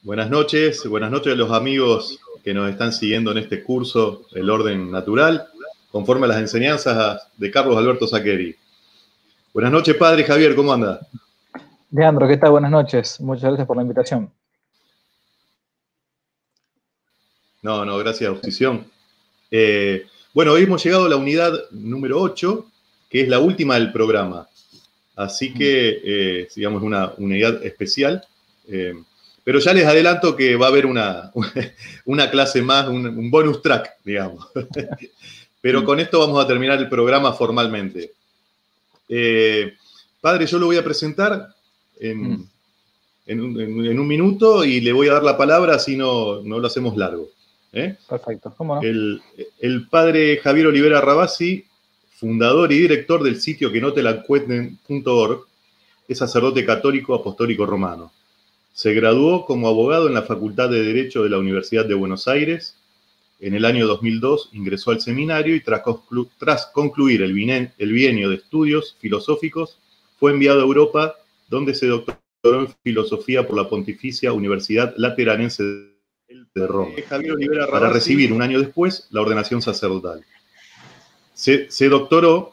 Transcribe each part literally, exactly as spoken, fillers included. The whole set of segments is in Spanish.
Buenas noches, buenas noches a los amigos que nos están siguiendo en este curso, El Orden Natural, conforme a las enseñanzas de Carlos Alberto Saccheri. Buenas noches, padre Javier, ¿cómo anda? Leandro, ¿qué tal? Buenas noches. Muchas gracias por la invitación. No, no, gracias a audición. Eh, bueno, hoy hemos llegado a la unidad número ocho, que es la última del programa. Así que, eh, digamos, una unidad especial. Eh, pero ya les adelanto que va a haber una, una clase más, un, un bonus track, digamos. Pero con esto vamos a terminar el programa formalmente. Eh, padre, yo lo voy a presentar en, en, un, en un minuto y le voy a dar la palabra, así no, no lo hacemos largo. ¿Eh? Perfecto, ¿cómo no? El, el padre Javier Olivera Rabasi, fundador y director del sitio que no te la cuenten punto org, es sacerdote católico apostólico romano. Se graduó como abogado en la Facultad de Derecho de la Universidad de Buenos Aires. En el año dos mil dos ingresó al seminario y tras, conclu tras concluir el, bien el bienio de estudios filosóficos, fue enviado a Europa, donde se doctoró en filosofía por la Pontificia Universidad Lateranense de Roma, para recibir un año después la ordenación sacerdotal. Se, se doctoró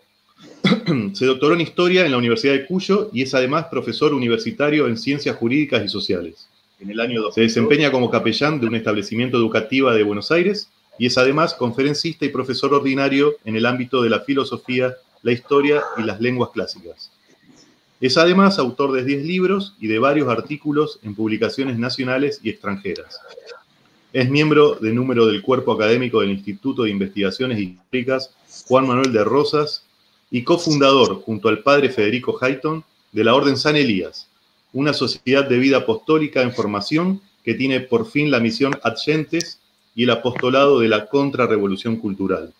Se doctoró en Historia en la Universidad de Cuyo y es además profesor universitario en Ciencias Jurídicas y Sociales. En el año dos mil dos, se desempeña como capellán de un establecimiento educativo de Buenos Aires y es además conferencista y profesor ordinario en el ámbito de la filosofía, la historia y las lenguas clásicas. Es además autor de diez libros y de varios artículos en publicaciones nacionales y extranjeras. Es miembro de número del cuerpo académico del Instituto de Investigaciones Históricas Juan Manuel de Rosas y cofundador, junto al padre Federico Hayton, de la Orden San Elías, una sociedad de vida apostólica en formación que tiene por fin la misión Ad Gentes y el apostolado de la contrarrevolución cultural.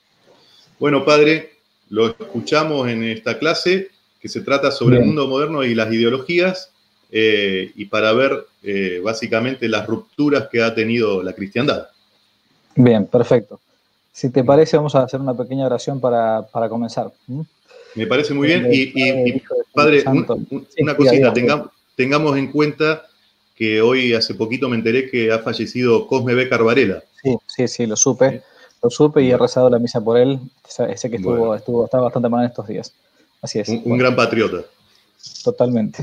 Bueno, padre, lo escuchamos en esta clase, que se trata sobre Bien. el mundo moderno y las ideologías, eh, y para ver eh, básicamente las rupturas que ha tenido la cristiandad. Bien, perfecto. Si te parece, vamos a hacer una pequeña oración para, para comenzar. ¿Mm? Me parece muy bien. Y, y, y padre, un, un, sí, una cosita, tengamos, tengamos en cuenta que hoy hace poquito me enteré que ha fallecido Cosme B. Carvarela. Sí, sí, sí, lo supe. ¿Sí? Lo supe y bueno. he rezado la misa por él. Sé que estuvo, bueno. estuvo, estaba bastante mal en estos días. Así es. Un, un bueno. gran patriota. Totalmente.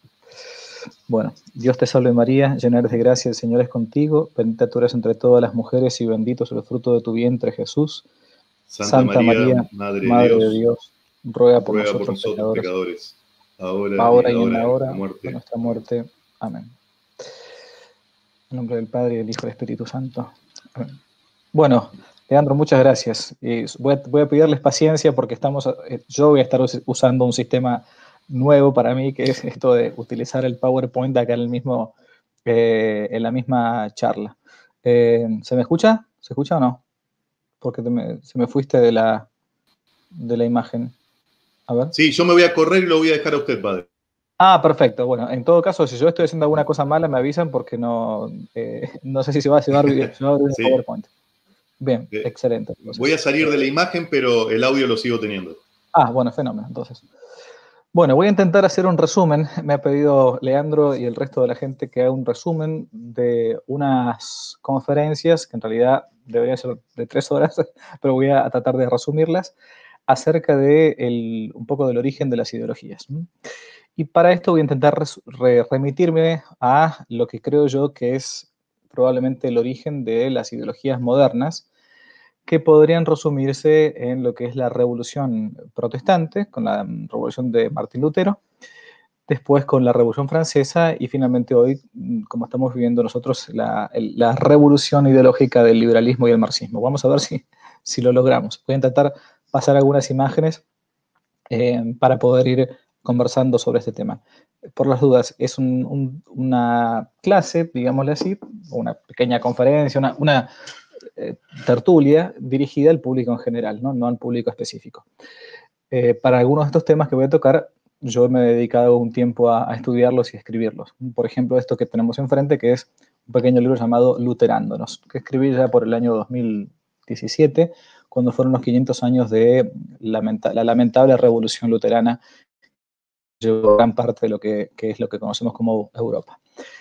Bueno, Dios te salve María, llena eres de gracia, el Señor es contigo, bendita tú eres entre todas las mujeres y bendito es el fruto de tu vientre, Jesús. Santa, Santa María, María, Madre, Madre de Dios, de Dios, ruega por ruega nosotros, por nosotros pecadores, pecadores, ahora, ahora y, y en la hora de, muerte. de nuestra muerte. Amén. En nombre del Padre, del Hijo y del Espíritu Santo. Amén. Bueno, Leandro, muchas gracias. Y voy, a, voy a pedirles paciencia porque estamos, yo voy a estar usando un sistema nuevo para mí, que es esto de utilizar el PowerPoint acá en, el mismo, eh, en la misma charla. Eh, ¿Se me escucha? ¿Se escucha o no? Porque te me, se me fuiste de la, de la imagen. A ver. Sí, yo me voy a correr y lo voy a dejar a usted, padre. Ah, perfecto. Bueno, en todo caso, si yo estoy haciendo alguna cosa mala, me avisan porque no, eh, no sé si se va, se va a abrir, se va a abrir sí. el PowerPoint. Bien, eh, excelente. Entonces, voy a salir de la imagen, pero el audio lo sigo teniendo. Ah, bueno, fenómeno, entonces. Bueno, voy a intentar hacer un resumen. Me ha pedido Leandro y el resto de la gente que haga un resumen de unas conferencias, que en realidad deberían ser de tres horas, pero voy a tratar de resumirlas, acerca de el, un poco del origen de las ideologías. Y para esto voy a intentar re remitirme a lo que creo yo que es probablemente el origen de las ideologías modernas, que podrían resumirse en lo que es la Revolución Protestante, con la Revolución de Martín Lutero, después con la Revolución Francesa y finalmente hoy, como estamos viviendo nosotros, la, la revolución ideológica del liberalismo y el marxismo. Vamos a ver si, si lo logramos. Voy a intentar pasar algunas imágenes eh, para poder ir conversando sobre este tema. Por las dudas, es un, un, una clase, digámosle así, una pequeña conferencia, una... una Eh, tertulia dirigida al público en general, no, no al público específico. Eh, para algunos de estos temas que voy a tocar, yo me he dedicado un tiempo a, a estudiarlos y a escribirlos. Por ejemplo, esto que tenemos enfrente, que es un pequeño libro llamado Luterándonos, que escribí ya por el año dos mil diecisiete, cuando fueron los quinientos años de lamenta la lamentable revolución luterana, que llevó gran parte de lo que, que es lo que conocemos como Europa.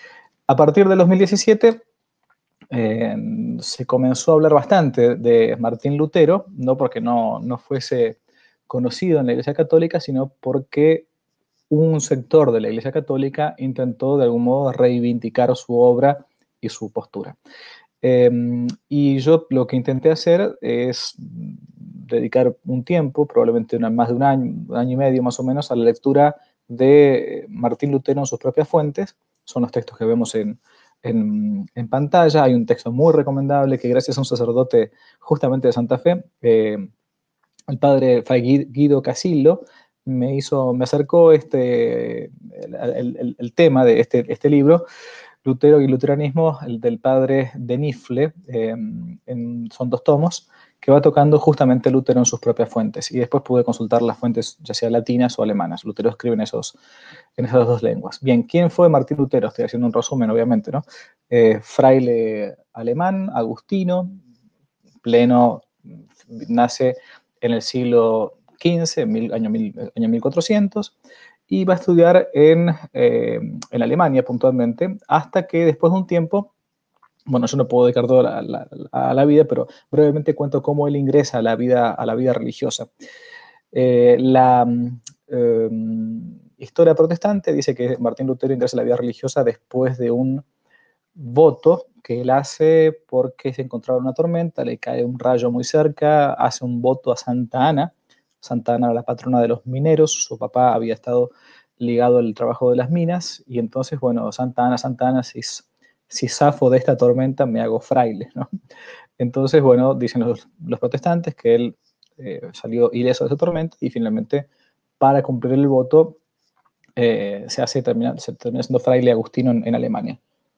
A partir del dos mil diecisiete eh, se comenzó a hablar bastante de Martín Lutero, no porque no, no fuese conocido en la Iglesia Católica, sino porque un sector de la Iglesia Católica intentó de algún modo reivindicar su obra y su postura. Eh, y yo lo que intenté hacer es dedicar un tiempo, probablemente una, más de un año, un año y medio más o menos, a la lectura de Martín Lutero en sus propias fuentes. Son los textos que vemos en, en, en pantalla. Hay un texto muy recomendable que gracias a un sacerdote justamente de Santa Fe, eh, el padre Guido Casillo, me hizo, me acercó este, el, el, el tema de este, este libro, Lutero y Luteranismo, el del padre de Nifle, eh, en, son dos tomos, que va tocando justamente Lutero en sus propias fuentes. Y después pude consultar las fuentes, ya sea latinas o alemanas. Lutero escribe en, esos, en esas dos lenguas. Bien, ¿quién fue Martín Lutero? Estoy haciendo un resumen, obviamente, ¿no? Eh, fraile alemán, agustino, pleno, nace en el siglo quince, mil, año, mil, año mil cuatrocientos, y va a estudiar en, eh, en Alemania puntualmente, hasta que después de un tiempo, bueno, yo no puedo dedicar toda la, la, a la vida, pero brevemente cuento cómo él ingresa a la vida, a la vida religiosa. Eh, la eh, historia protestante dice que Martín Lutero ingresa a la vida religiosa después de un voto que él hace porque se encontraba en una tormenta, le cae un rayo muy cerca, hace un voto a Santa Ana. Santa Ana era la patrona de los mineros, su papá había estado ligado al trabajo de las minas, y entonces, bueno, Santa Ana, Santa Ana, si, si zafo de esta tormenta me hago fraile, ¿no? Entonces, bueno, dicen los, los protestantes que él eh, salió ileso de esa tormenta y finalmente, para cumplir el voto, eh, se hace termina, se termina siendo fraile agustino en, en Alemania.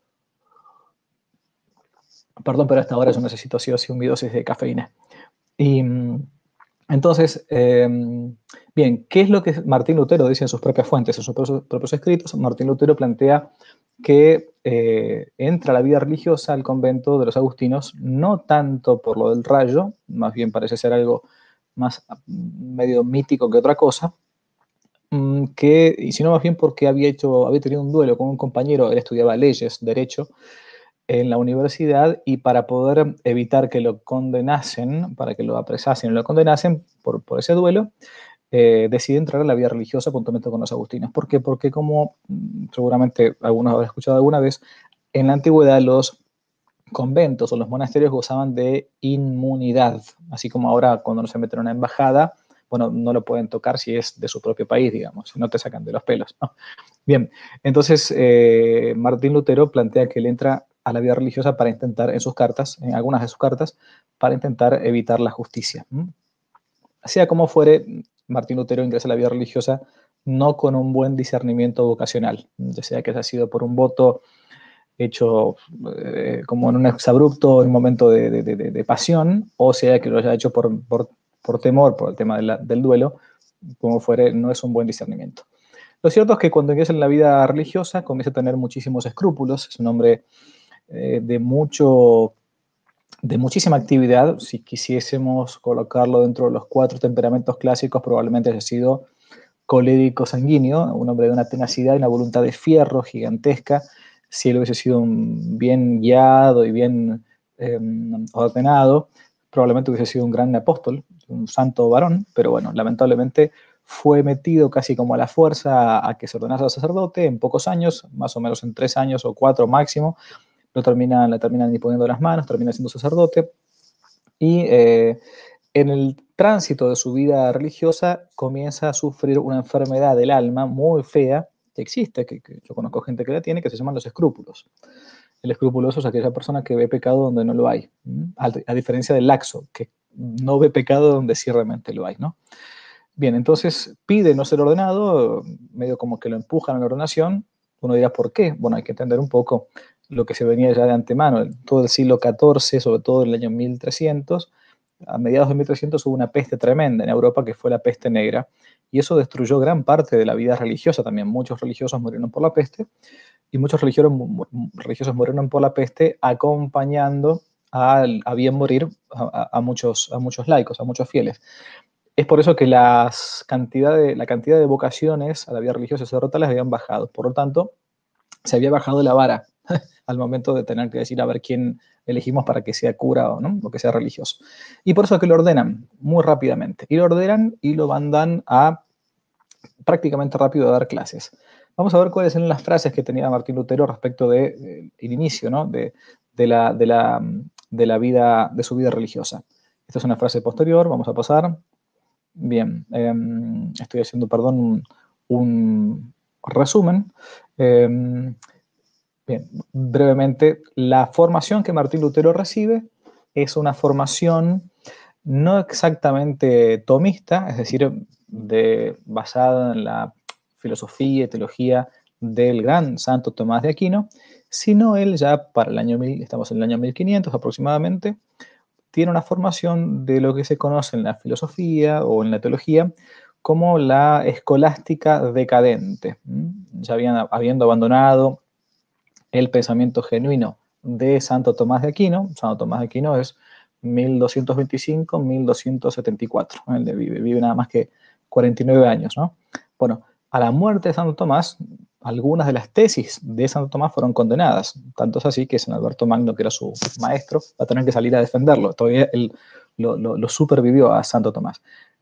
Perdón, pero hasta ahora yo necesito sí o sí un dosis de cafeína. Y entonces, eh, bien, ¿qué es lo que Martín Lutero dice en sus propias fuentes, en sus propios, propios escritos? Martín Lutero plantea que eh, entra a la vida religiosa al convento de los agustinos, no tanto por lo del rayo, más bien parece ser algo más medio mítico que otra cosa, que, y sino más bien porque había, hecho, había tenido un duelo con un compañero, él estudiaba leyes, derecho, en la universidad, y para poder evitar que lo condenasen, para que lo apresasen y lo condenasen por, por ese duelo, eh, decide entrar a la vida religiosa puntualmente con los agustinos. ¿Por qué? Porque como seguramente algunos habrán escuchado alguna vez, en la antigüedad los conventos o los monasterios gozaban de inmunidad, así como ahora cuando no se meten en una embajada, bueno, no lo pueden tocar si es de su propio país, digamos, si no te sacan de los pelos, ¿no? Bien, entonces eh, Martín Lutero plantea que él entra a la vida religiosa para intentar, en sus cartas, en algunas de sus cartas, para intentar evitar la justicia. ¿Mm? Sea como fuere, Martín Lutero ingresa a la vida religiosa no con un buen discernimiento vocacional, ya sea que haya sido por un voto hecho eh, como en un exabrupto, en un momento de, de, de, de pasión, o sea que lo haya hecho por, por, por temor, por el tema de la, del duelo, como fuere, no es un buen discernimiento. Lo cierto es que cuando ingresa en la vida religiosa comienza a tener muchísimos escrúpulos, es un hombre eh, de, mucho, de muchísima actividad. Si quisiésemos colocarlo dentro de los cuatro temperamentos clásicos, probablemente haya sido colérico sanguíneo, un hombre de una tenacidad y una voluntad de fierro gigantesca. Si él hubiese sido un bien guiado y bien eh, ordenado, probablemente hubiese sido un gran apóstol, un santo varón, pero bueno, lamentablemente fue metido casi como a la fuerza a que se ordenase al sacerdote en pocos años, más o menos en tres años o cuatro máximo, lo terminan, le terminan imponiendo las manos, termina siendo sacerdote, y eh, en el tránsito de su vida religiosa comienza a sufrir una enfermedad del alma muy fea, que existe, que, que yo conozco gente que la tiene, que se llaman los escrúpulos. El escrupuloso es aquella persona que ve pecado donde no lo hay, a, a diferencia del laxo, que no ve pecado donde sí realmente lo hay, ¿no? Bien, entonces pide no ser ordenado, medio como que lo empujan a la ordenación. Uno dirá, ¿por qué? Bueno, hay que entender un poco lo que se venía ya de antemano. Todo el siglo catorce, sobre todo el año mil trescientos, a mediados de mil trescientos hubo una peste tremenda en Europa que fue la peste negra, y eso destruyó gran parte de la vida religiosa también. Muchos religiosos murieron por la peste, y muchos religiosos, religiosos murieron por la peste acompañando a, a bien morir a, a, muchos, a muchos laicos, a muchos fieles. Es por eso que las cantidad de, la cantidad de vocaciones a la vida religiosa sacerdotales habían bajado. Por lo tanto, se había bajado la vara al momento de tener que decir a ver quién elegimos para que sea cura o, ¿no? o que sea religioso. Y por eso es que lo ordenan muy rápidamente. Y lo ordenan y lo mandan a prácticamente rápido a dar clases. Vamos a ver cuáles eran las frases que tenía Martín Lutero respecto del de, eh, inicio, ¿no? de, de, la, de, la, de la vida, de su vida religiosa. Esta es una frase posterior, vamos a pasar. Bien, eh, estoy haciendo, perdón, un, un resumen. Eh, bien, brevemente, la formación que Martín Lutero recibe es una formación no exactamente tomista, es decir, de, basada en la filosofía y teología del gran Santo Tomás de Aquino, sino él ya para el año, estamos en el año mil quinientos aproximadamente, tiene una formación de lo que se conoce en la filosofía o en la teología como la escolástica decadente. Ya habían, habiendo abandonado el pensamiento genuino de Santo Tomás de Aquino. Santo Tomás de Aquino es mil doscientos veinticinco a mil doscientos setenta y cuatro. Él vive, vive nada más que cuarenta y nueve años, ¿no? Bueno, a la muerte de Santo Tomás, algunas de las tesis de Santo Tomás fueron condenadas. Tanto es así que San Alberto Magno, que era su maestro, va a tener que salir a defenderlo. Todavía él lo, lo, lo supervivió a Santo Tomás.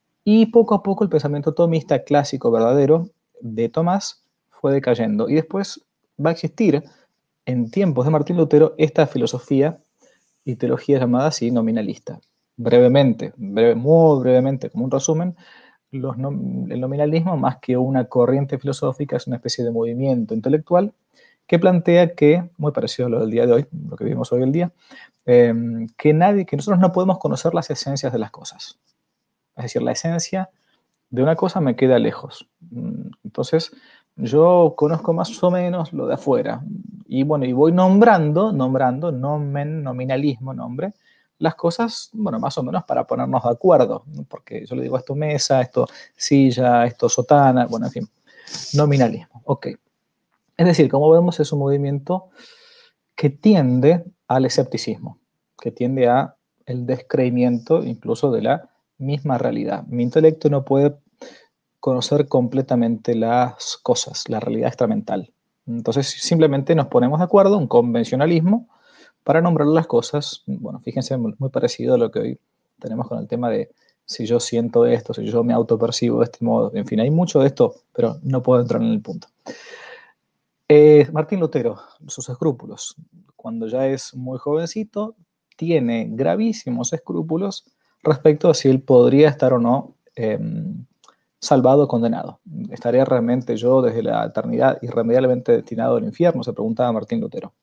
Y poco a poco el pensamiento tomista clásico verdadero de Tomás fue decayendo. Y después va a existir, en tiempos de Martín Lutero, esta filosofía y teología llamada así nominalista. Brevemente, breve, muy brevemente, como un resumen, los no, el nominalismo, más que una corriente filosófica, es una especie de movimiento intelectual que plantea que, muy parecido a lo del día de hoy, lo que vivimos hoy el día, eh, que, nadie, que nosotros no podemos conocer las esencias de las cosas. Es decir, la esencia de una cosa me queda lejos. Entonces, yo conozco más o menos lo de afuera. Y bueno, y voy nombrando, nombrando, nomen, nominalismo, nombre, las cosas, bueno, más o menos para ponernos de acuerdo, ¿no? Porque yo le digo esto mesa, esto silla, esto sotana, bueno, en fin, nominalismo, ok. Es decir, como vemos, es un movimiento que tiende al escepticismo, que tiende a el descreimiento incluso de la misma realidad. Mi intelecto no puede conocer completamente las cosas, la realidad extramental. Entonces, simplemente nos ponemos de acuerdo, un convencionalismo, para nombrar las cosas. Bueno, fíjense, muy parecido a lo que hoy tenemos con el tema de si yo siento esto, si yo me autopercibo de este modo. En fin, hay mucho de esto, pero no puedo entrar en el punto. Eh, Martín Lutero, sus escrúpulos. Cuando ya es muy jovencito, tiene gravísimos escrúpulos respecto a si él podría estar o no eh, salvado o condenado. ¿Estaría realmente yo desde la eternidad irremediablemente destinado al infierno? Se preguntaba Martín Lutero.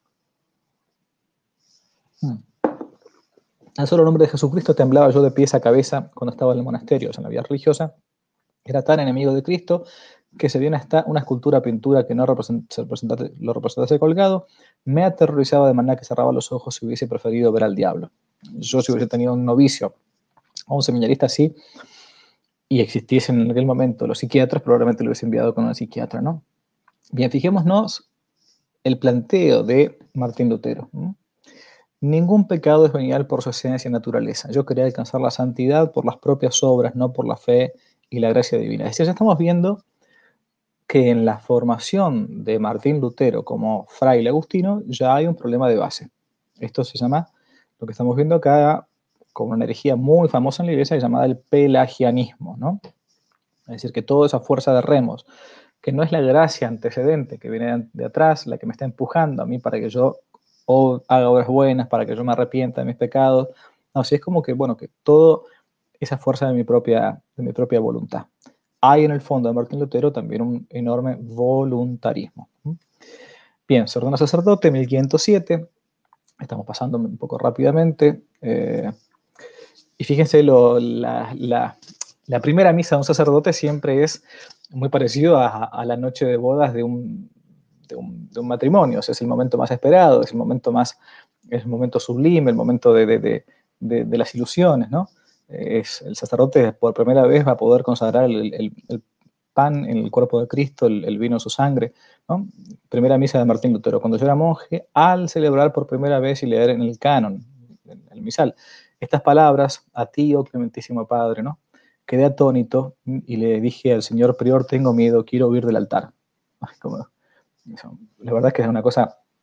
Hmm. Al solo nombre de Jesucristo temblaba yo de pies a cabeza cuando estaba en el monasterio, en la vida religiosa. Era tan enemigo de Cristo que se viene hasta una escultura, pintura que no representase, lo representase colgado, me aterrorizaba de manera que cerraba los ojos si hubiese preferido ver al diablo. Yo, si hubiese tenido un novicio o un seminarista así, y existiesen en aquel momento los psiquiatras, probablemente lo hubiese enviado con un psiquiatra, ¿no? Bien, fijémonos el planteo de Martín Lutero. ¿no? Ningún pecado es venial por su esencia y naturaleza. Yo quería alcanzar la santidad por las propias obras, no por la fe y la gracia divina. Es decir, ya estamos viendo que en la formación de Martín Lutero como fraile agustino ya hay un problema de base. Esto se llama, lo que estamos viendo acá, como una herejía muy famosa en la iglesia llamada el pelagianismo, ¿no? Es decir, que toda esa fuerza de remos, que no es la gracia antecedente que viene de atrás, la que me está empujando a mí para que yo haga obras buenas, para que yo me arrepienta de mis pecados. No, sí, es como que, bueno, que toda esa fuerza de mi propia, de mi propia voluntad. Hay en el fondo de Martín Lutero también un enorme voluntarismo. Bien, se ordena sacerdote, mil quinientos siete. Estamos pasando un poco rápidamente. Eh, y fíjense, lo, la, la, la primera misa de un sacerdote siempre es muy parecido a, a la noche de bodas de un, de un, de un matrimonio. O sea, es el momento más esperado, es el momento más, es el momento sublime, el momento de, de, de, de, de las ilusiones, ¿no? Es, el sacerdote por primera vez va a poder consagrar el, el, el pan en el cuerpo de Cristo, el, el vino en su sangre, ¿no? Primera misa de Martín Lutero. Cuando yo era monje, al celebrar por primera vez y leer en el canon, en el misal, estas palabras, a ti, oh clementísimo Padre, ¿no? Quedé atónito y le dije al señor prior, tengo miedo, quiero huir del altar. Ay, como, la verdad es que es una cosa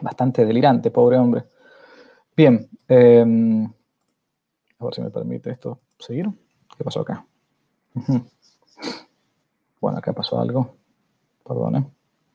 Bastante delirante, pobre hombre. Bien, eh, a ver si me permite esto seguir. ¿Qué pasó acá? Uh-huh. Bueno, acá pasó algo. Perdón.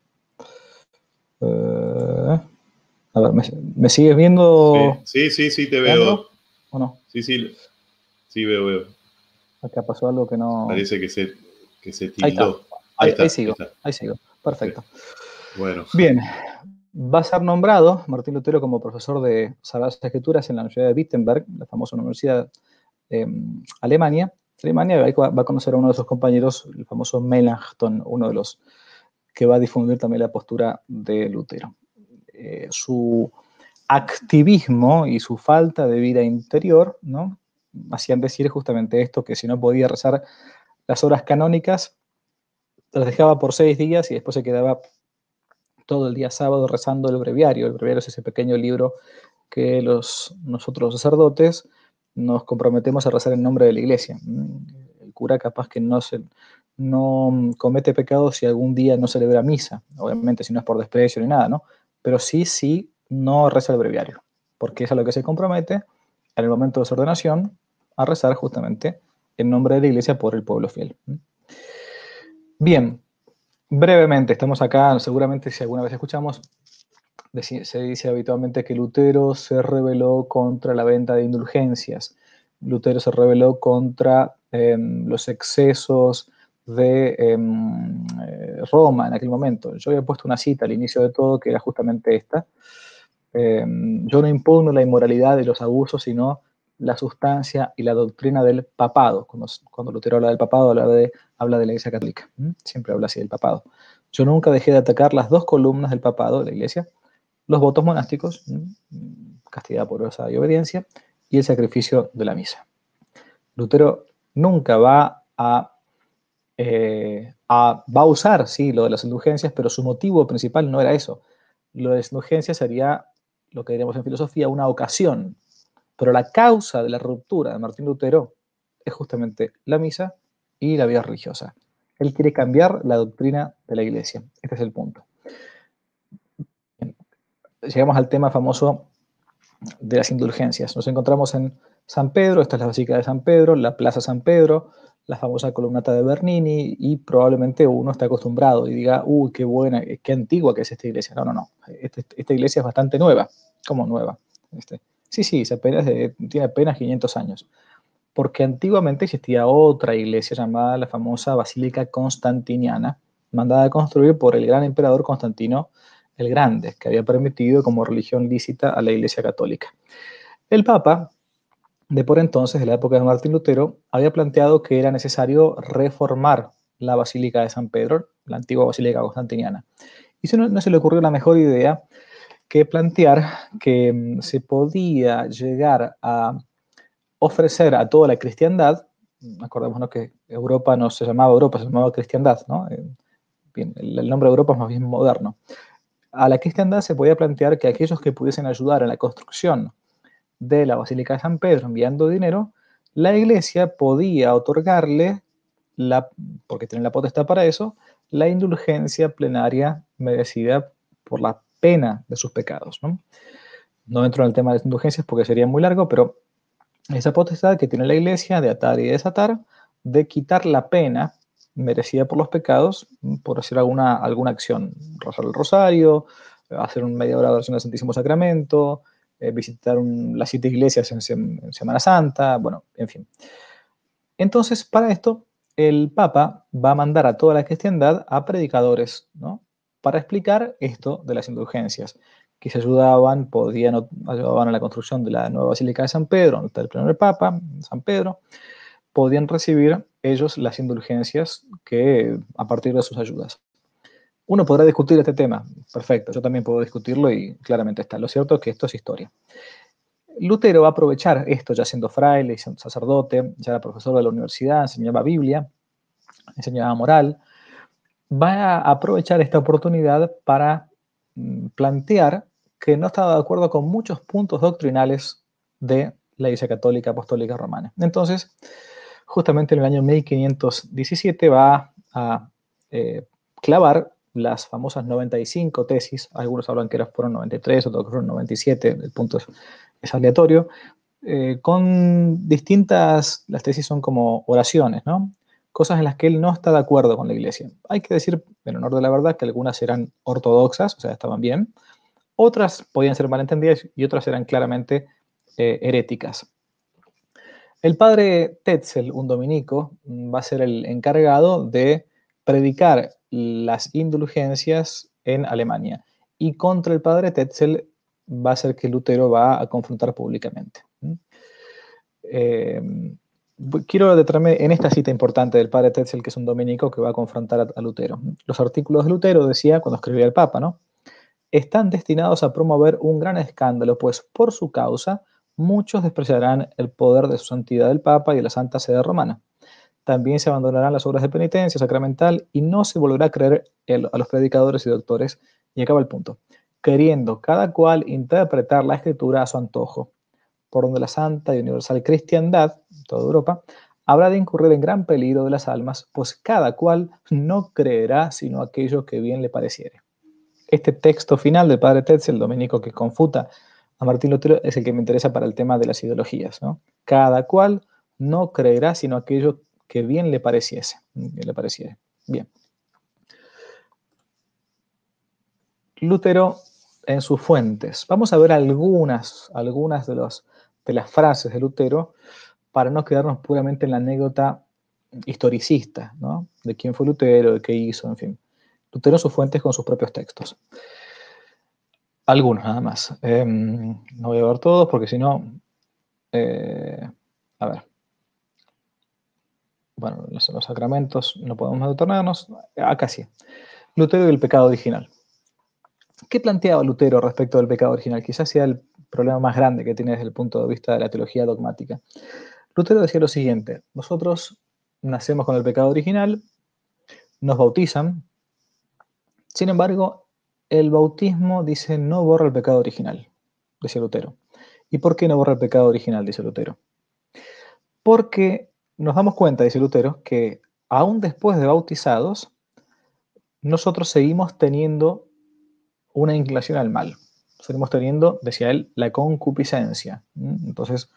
Eh, a ver, ¿me, me sigues viendo? Sí, sí, sí, sí te Leandro, veo. ¿o no? Sí, sí, sí veo, veo. Acá pasó algo que no... Parece que se, que se Ahí está. tildó. Ahí Ahí, está, ahí ahí sigo, está. ahí sigo. Perfecto. Bueno. Bien, va a ser nombrado Martín Lutero como profesor de Sagradas Escrituras en la Universidad de Wittenberg, la famosa universidad de eh, Alemania. Alemania va a conocer a uno de sus compañeros, el famoso Melanchthon, uno de los que va a difundir también la postura de Lutero. Eh, su activismo y su falta de vida interior, ¿no?, hacían decir justamente esto, que si no podía rezar las horas canónicas, las dejaba por seis días y después se quedaba todo el día sábado rezando el breviario. El breviario es ese pequeño libro que los, nosotros los sacerdotes nos comprometemos a rezar en nombre de la iglesia. El cura capaz que no, se, no comete pecados si algún día no celebra misa, obviamente si no es por desprecio ni nada, ¿no? Pero sí, sí, no reza el breviario, porque es a lo que se compromete en el momento de su ordenación a rezar justamente en nombre de la iglesia por el pueblo fiel. Bien, brevemente, estamos acá, seguramente si alguna vez escuchamos, se dice habitualmente que Lutero se rebeló contra la venta de indulgencias. Lutero se rebeló contra eh, los excesos de eh, Roma en aquel momento. Yo había puesto una cita al inicio de todo que era justamente esta. Eh, yo no impugno la inmoralidad y los abusos, sino la sustancia y la doctrina del papado. Cuando, cuando Lutero habla del papado, habla de, habla de la Iglesia Católica. ¿Mm? Siempre habla así del papado. Yo nunca dejé de atacar las dos columnas del papado de la Iglesia: los votos monásticos, castidad porosa y obediencia, y el sacrificio de la misa. Lutero nunca va a, eh, a, va a usar, sí, lo de las indulgencias, pero su motivo principal no era eso. Lo de las indulgencias sería, lo que diríamos en filosofía, una ocasión. Pero la causa de la ruptura de Martín Lutero es justamente la misa y la vida religiosa. Él quiere cambiar la doctrina de la Iglesia. Este es el punto. Llegamos al tema famoso de las indulgencias. Nos encontramos en San Pedro, esta es la Basílica de San Pedro, la Plaza San Pedro, la famosa columnata de Bernini, y probablemente uno está acostumbrado y diga, uy, qué buena, qué antigua que es esta iglesia. No, no, no, este, esta iglesia es bastante nueva. ¿Cómo nueva? Este, sí, sí, apenas, eh, tiene apenas quinientos años. Porque antiguamente existía otra iglesia llamada la famosa Basílica Constantiniana, mandada a construir por el gran emperador Constantino el Grande, que había permitido como religión lícita a la Iglesia Católica. El Papa, de por entonces, de la época de Martín Lutero, había planteado que era necesario reformar la Basílica de San Pedro, la antigua Basílica Constantiniana. Y si no, no se le ocurrió la mejor idea que plantear que se podía llegar a ofrecer a toda la cristiandad, acordémonos que Europa no se llamaba Europa, se llamaba cristiandad, ¿no? Bien, el nombre de Europa es más bien moderno. A la cristiandad se podía plantear que aquellos que pudiesen ayudar en la construcción de la Basílica de San Pedro enviando dinero, la iglesia podía otorgarle, la, porque tiene la potestad para eso, la indulgencia plenaria merecida por la pena de sus pecados, ¿no? No entro en el tema de las indulgencias porque sería muy largo, pero esa potestad que tiene la iglesia de atar y desatar, de quitar la pena merecida por los pecados, por hacer alguna, alguna acción, rezar el rosario, hacer un media hora de oración del Santísimo Sacramento, eh, visitar un, las siete iglesias en, en Semana Santa, bueno, en fin. Entonces, para esto, el Papa va a mandar a toda la cristiandad a predicadores, ¿no?, para explicar esto de las indulgencias, que se ayudaban, podían, ayudaban a la construcción de la nueva Basílica de San Pedro, donde está el primer Papa, San Pedro, podían recibir ellos las indulgencias que a partir de sus ayudas. Uno podrá discutir este tema, perfecto, yo también puedo discutirlo y claramente está. Lo cierto es que esto es historia. Lutero va a aprovechar esto, ya siendo fraile, sacerdote, ya era profesor de la universidad, enseñaba Biblia, enseñaba moral, va a aprovechar esta oportunidad para plantear que no estaba de acuerdo con muchos puntos doctrinales de la Iglesia Católica Apostólica Romana. Entonces, justamente en el año mil quinientos diecisiete va a eh, clavar las famosas noventa y cinco tesis, algunos hablan que eran, fueron noventa y tres, otros que fueron noventa y siete, el punto es, es aleatorio, eh, con distintas, las tesis son como oraciones, ¿no? Cosas en las que él no está de acuerdo con la iglesia. Hay que decir, en honor de la verdad, que algunas eran ortodoxas, o sea, estaban bien, otras podían ser malentendidas y otras eran claramente eh, heréticas. El padre Tetzel, un dominico, va a ser el encargado de predicar las indulgencias en Alemania. Y contra el padre Tetzel va a ser que Lutero va a confrontar públicamente. Eh, quiero detenerme en esta cita importante del padre Tetzel, que es un dominico que va a confrontar a, a Lutero. Los artículos de Lutero, decía cuando escribía el Papa, ¿no?, están destinados a promover un gran escándalo, pues por su causa muchos despreciarán el poder de su santidad el Papa y de la Santa Sede Romana. También se abandonarán las obras de penitencia sacramental y no se volverá a creer el, a los predicadores y doctores. Y acaba el punto. Queriendo cada cual interpretar la Escritura a su antojo, por donde la santa y universal cristiandad, toda Europa, habrá de incurrir en gran peligro de las almas, pues cada cual no creerá sino aquello que bien le pareciere. Este texto final del padre Tetzel, el dominico que confuta a Martín Lutero, es el que me interesa para el tema de las ideologías, ¿no? Cada cual no creerá sino aquello que bien le pareciese. Que le pareciere. Bien. Lutero en sus fuentes. Vamos a ver algunas, algunas de, los, de las frases de Lutero para no quedarnos puramente en la anécdota historicista, ¿no?, de quién fue Lutero, de qué hizo, en fin. Lutero en sus fuentes con sus propios textos. Algunos nada más. Eh, no voy a ver todos porque si no... Eh, a ver. Bueno, los, los sacramentos no podemos detenernos. Acá sí. Lutero y el pecado original. ¿Qué planteaba Lutero respecto del pecado original? Quizás sea el problema más grande que tiene desde el punto de vista de la teología dogmática. Lutero decía lo siguiente: nosotros nacemos con el pecado original, nos bautizan, sin embargo, el bautismo, dice, no borra el pecado original, decía Lutero. ¿Y por qué no borra el pecado original?, dice Lutero. Porque nos damos cuenta, dice Lutero, que aún después de bautizados, nosotros seguimos teniendo una inclinación al mal. Seguimos teniendo, decía él, la concupiscencia. Entonces,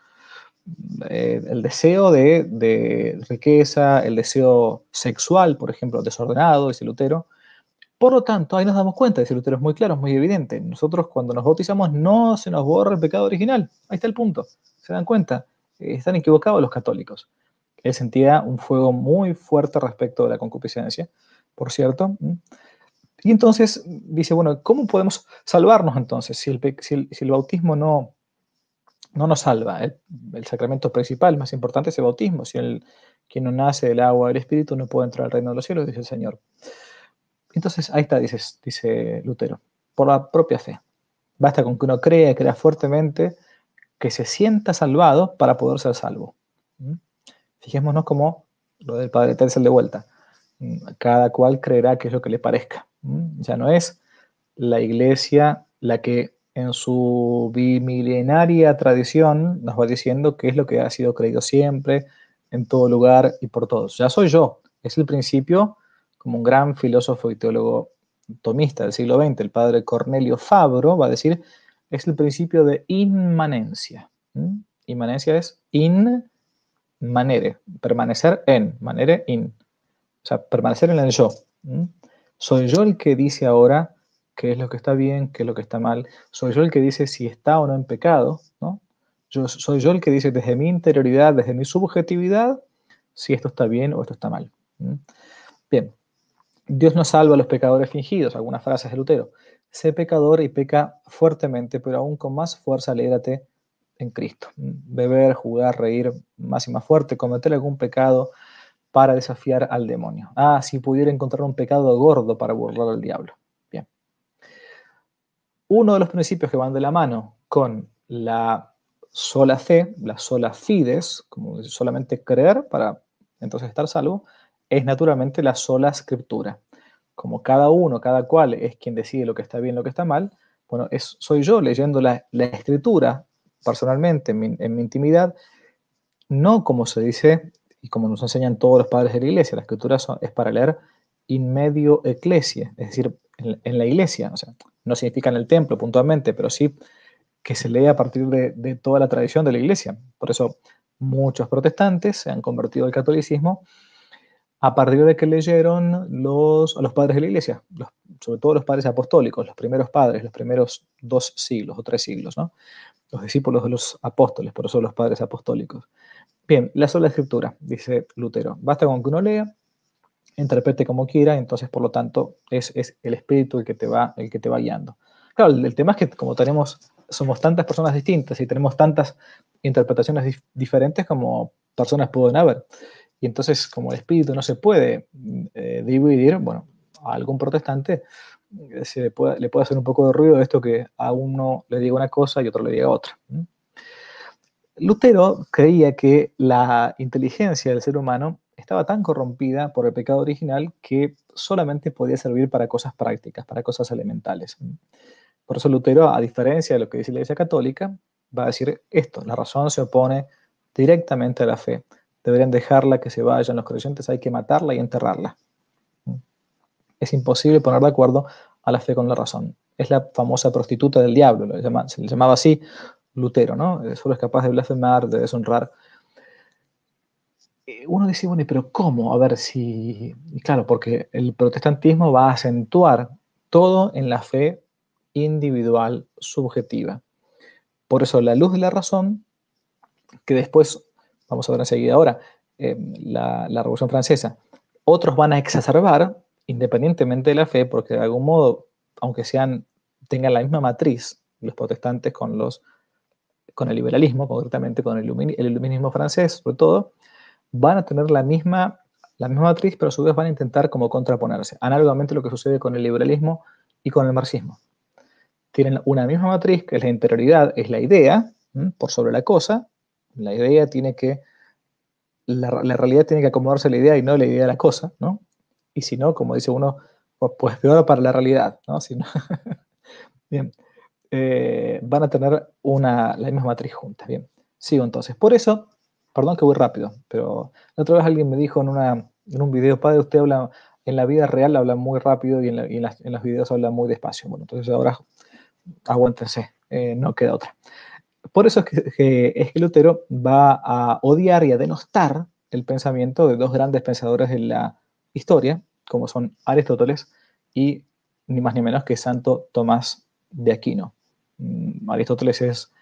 eh, el deseo de, de riqueza, el deseo sexual, por ejemplo, desordenado, dice Lutero. Por lo tanto, ahí nos damos cuenta, dice Lutero, es muy claro, es muy evidente. Nosotros cuando nos bautizamos no se nos borra el pecado original. Ahí está el punto. ¿Se dan cuenta? Eh, están equivocados los católicos. Él sentía un fuego muy fuerte respecto de la concupiscencia, por cierto. Y entonces dice, bueno, ¿cómo podemos salvarnos entonces si el, si el, si el bautismo no, no nos salva? El, el sacramento principal, más importante, es el bautismo. Si el, quien no nace del agua del Espíritu no puede entrar al reino de los cielos, dice el Señor. Entonces, ahí está, dice, dice Lutero, por la propia fe. Basta con que uno crea y crea fuertemente que se sienta salvado para poder ser salvo. ¿Mm? Fijémonos como lo del padre Tetzel de vuelta. Cada cual creerá aquello que le parezca. ¿Mm? Ya no es la iglesia la que en su bimilenaria tradición nos va diciendo qué es lo que ha sido creído siempre, en todo lugar y por todos. Ya soy yo. Es el principio, como un gran filósofo y teólogo tomista del siglo veinte, el padre Cornelio Fabro, va a decir, es el principio de inmanencia. ¿Mm? Inmanencia es in manere, permanecer en, manere in. O sea, permanecer en el yo. ¿Mm? Soy yo el que dice ahora qué es lo que está bien, qué es lo que está mal. Soy yo el que dice si está o no en pecado, ¿no? Yo, soy yo el que dice desde mi interioridad, desde mi subjetividad, si esto está bien o esto está mal. ¿Mm? Bien. Dios no salva a los pecadores fingidos, algunas frases de Lutero. Sé pecador y peca fuertemente, pero aún con más fuerza alégrate en Cristo. Beber, jugar, reír más y más fuerte, cometer algún pecado para desafiar al demonio. Ah, si pudiera encontrar un pecado gordo para burlar al diablo. Bien. Uno de los principios que van de la mano con la sola fe, la sola fides, como solamente creer para entonces estar salvo, es naturalmente la sola escritura. Como cada uno, cada cual es quien decide lo que está bien, lo que está mal, bueno, es, soy yo leyendo la, la escritura personalmente en mi, en mi intimidad, no como se dice y como nos enseñan todos los padres de la iglesia, la escritura son, es para leer in medio ecclesia, es decir, en, en la iglesia. O sea, no significa en el templo puntualmente, pero sí que se lee a partir de, de toda la tradición de la iglesia. Por eso muchos protestantes se han convertido al catolicismo a partir de que leyeron los, a los padres de la iglesia, los, sobre todo los padres apostólicos, los primeros padres, los primeros dos siglos o tres siglos, ¿no? Los discípulos de los apóstoles, por eso los padres apostólicos. Bien, la sola escritura, dice Lutero. Basta con que uno lea, interprete como quiera, entonces por lo tanto es, es el espíritu el que te va, el que te va guiando. Claro, el, el tema es que como tenemos, somos tantas personas distintas y tenemos tantas interpretaciones dif diferentes como personas pueden haber. Y entonces, como el espíritu no se puede eh, dividir, bueno, a algún protestante eh, se le puede, le puede hacer un poco de ruido esto que a uno le diga una cosa y otro le diga otra. ¿Mm? Lutero creía que la inteligencia del ser humano estaba tan corrompida por el pecado original que solamente podía servir para cosas prácticas, para cosas elementales. Por eso Lutero, a diferencia de lo que dice la Iglesia Católica, va a decir esto: la razón se opone directamente a la fe. Deberían dejarla que se vayan los creyentes, hay que matarla y enterrarla. Es imposible poner de acuerdo a la fe con la razón. Es la famosa prostituta del diablo, lo llama, se le llamaba así Lutero, ¿no? Solo es capaz de blasfemar, de deshonrar. Uno dice, bueno, pero ¿cómo? A ver si... Y claro, porque el protestantismo va a acentuar todo en la fe individual, subjetiva. Por eso la luz de la razón, que después, vamos a ver enseguida ahora, eh, la, la Revolución Francesa, otros van a exacerbar independientemente de la fe, porque de algún modo, aunque sean, tengan la misma matriz, los protestantes con, los, con el liberalismo, concretamente con el, ilumini, el iluminismo francés, sobre todo, van a tener la misma, la misma matriz, pero a su vez van a intentar como contraponerse, análogamente a lo que sucede con el liberalismo y con el marxismo. Tienen una misma matriz, que es la interioridad, es la idea, ¿m? Por sobre la cosa. La idea tiene que, la, la realidad tiene que acomodarse a la idea y no la idea a la cosa, ¿no? Y si no, como dice uno, pues peor para la realidad, ¿no? Si no bien, eh, van a tener una, la misma matriz juntas. Bien, sigo entonces. Por eso, perdón que voy rápido, pero la otra vez alguien me dijo en, una, en un video, padre, usted habla, en la vida real habla muy rápido y en, la, y en, las, en los videos habla muy despacio. Bueno, entonces ahora aguántense, eh, no queda otra. Por eso es que, que, es que Lutero va a odiar y a denostar el pensamiento de dos grandes pensadores de la historia, como son Aristóteles y ni más ni menos que Santo Tomás de Aquino. Aristóteles es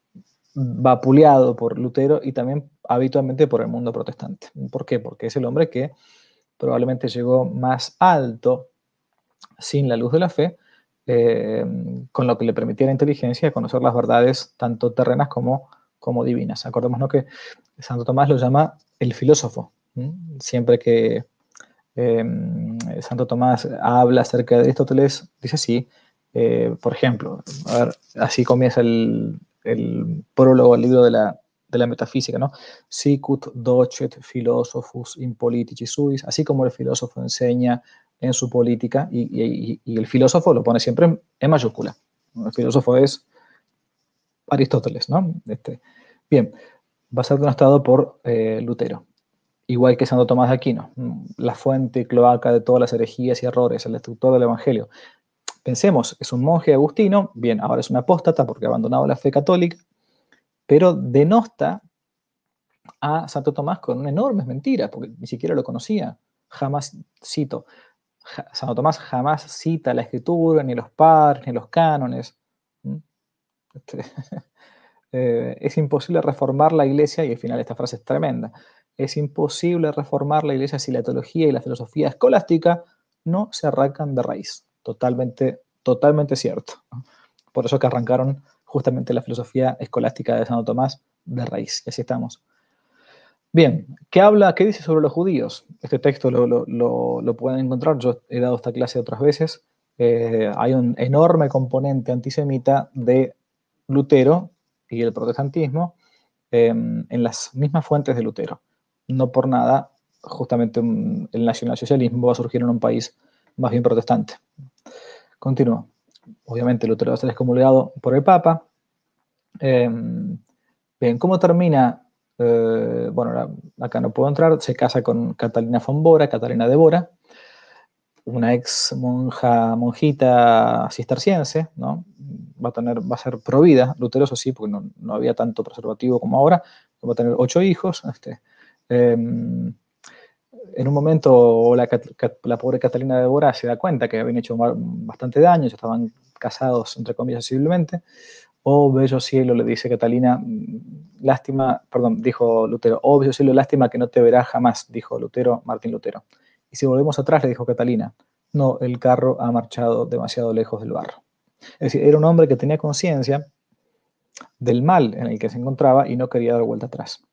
vapuleado por Lutero y también habitualmente por el mundo protestante. ¿Por qué? Porque es el hombre que probablemente llegó más alto sin la luz de la fe, eh, con lo que le permitía la inteligencia conocer las verdades tanto terrenas como, como divinas. Acordémonos que Santo Tomás lo llama el filósofo. ¿Mm? Siempre que eh, Santo Tomás habla acerca de Aristóteles, dice así, eh, por ejemplo, a ver, así comienza el, el prólogo al libro de la, de la metafísica, ¿no? Sicut docet philosophus in politici suis, así como el filósofo enseña en su política, y, y, y el filósofo lo pone siempre en, en mayúscula. El filósofo es Aristóteles, ¿no? Este, bien, va a ser denostado por eh, Lutero, igual que Santo Tomás de Aquino, la fuente cloaca de todas las herejías y errores, el destructor del Evangelio. Pensemos, es un monje agustino, bien, ahora es un apóstata porque ha abandonado la fe católica, pero denosta a Santo Tomás con una enorme mentira, porque ni siquiera lo conocía. Jamás cito, ja, Santo Tomás jamás cita la escritura, ni los padres, ni los cánones. Este, eh, es imposible reformar la iglesia, y al final esta frase es tremenda, es imposible reformar la iglesia si la teología y la filosofía escolástica no se arrancan de raíz. Totalmente, totalmente cierto. Por eso que arrancaron justamente la filosofía escolástica de Santo Tomás de raíz. Y así estamos. Bien, ¿qué habla, qué dice sobre los judíos? Este texto lo, lo, lo, lo pueden encontrar, yo he dado esta clase otras veces. Eh, hay un enorme componente antisemita de Lutero y el protestantismo eh, en las mismas fuentes de Lutero. No por nada, justamente un, el nacionalsocialismo va a surgir en un país más bien protestante. Continúo. Obviamente Lutero va a ser excomulgado por el Papa. Eh, bien, ¿cómo termina? Eh, bueno, acá no puedo entrar. Se casa con Catalina von Bora, Catalina de Bora. una ex monja, monjita cisterciense, ¿no? Va a, tener, va a ser provida, Lutero, eso sí, porque no, no había tanto preservativo como ahora, va a tener ocho hijos. Este, eh, en un momento la, la pobre Catalina de Bora se da cuenta que habían hecho bastante daño, ya estaban casados, entre comillas, civilmente. Oh, bello cielo, le dice Catalina, lástima, perdón, dijo Lutero, oh, bello cielo, lástima que no te verá jamás, dijo Lutero, Martín Lutero. Y si volvemos atrás, le dijo Catalina, no, el carro ha marchado demasiado lejos del barro. Es decir, era un hombre que tenía conciencia del mal en el que se encontraba y no quería dar vuelta atrás.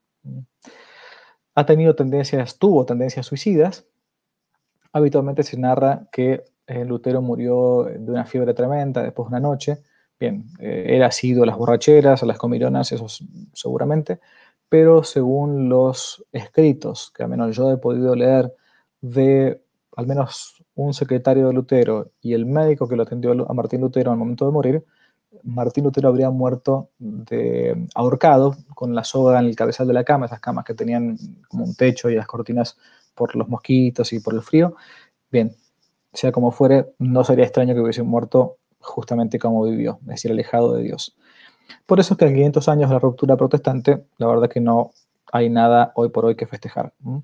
Ha tenido tendencias, tuvo tendencias suicidas. Habitualmente se narra que eh, Lutero murió de una fiebre tremenda después de una noche. Bien, eh, era asiduo a las borracheras, a las comilonas, eso seguramente, pero según los escritos que al menos yo he podido leer de al menos un secretario de Lutero y el médico que lo atendió a Martín Lutero al momento de morir, Martín Lutero habría muerto de, ahorcado con la soga en el cabezal de la cama, esas camas que tenían como un techo y las cortinas por los mosquitos y por el frío. Bien, sea como fuere, no sería extraño que hubiese muerto justamente como vivió, es decir, alejado de Dios. Por eso es que en quinientos años de la ruptura protestante, la verdad que no hay nada hoy por hoy que festejar. ¿Mm?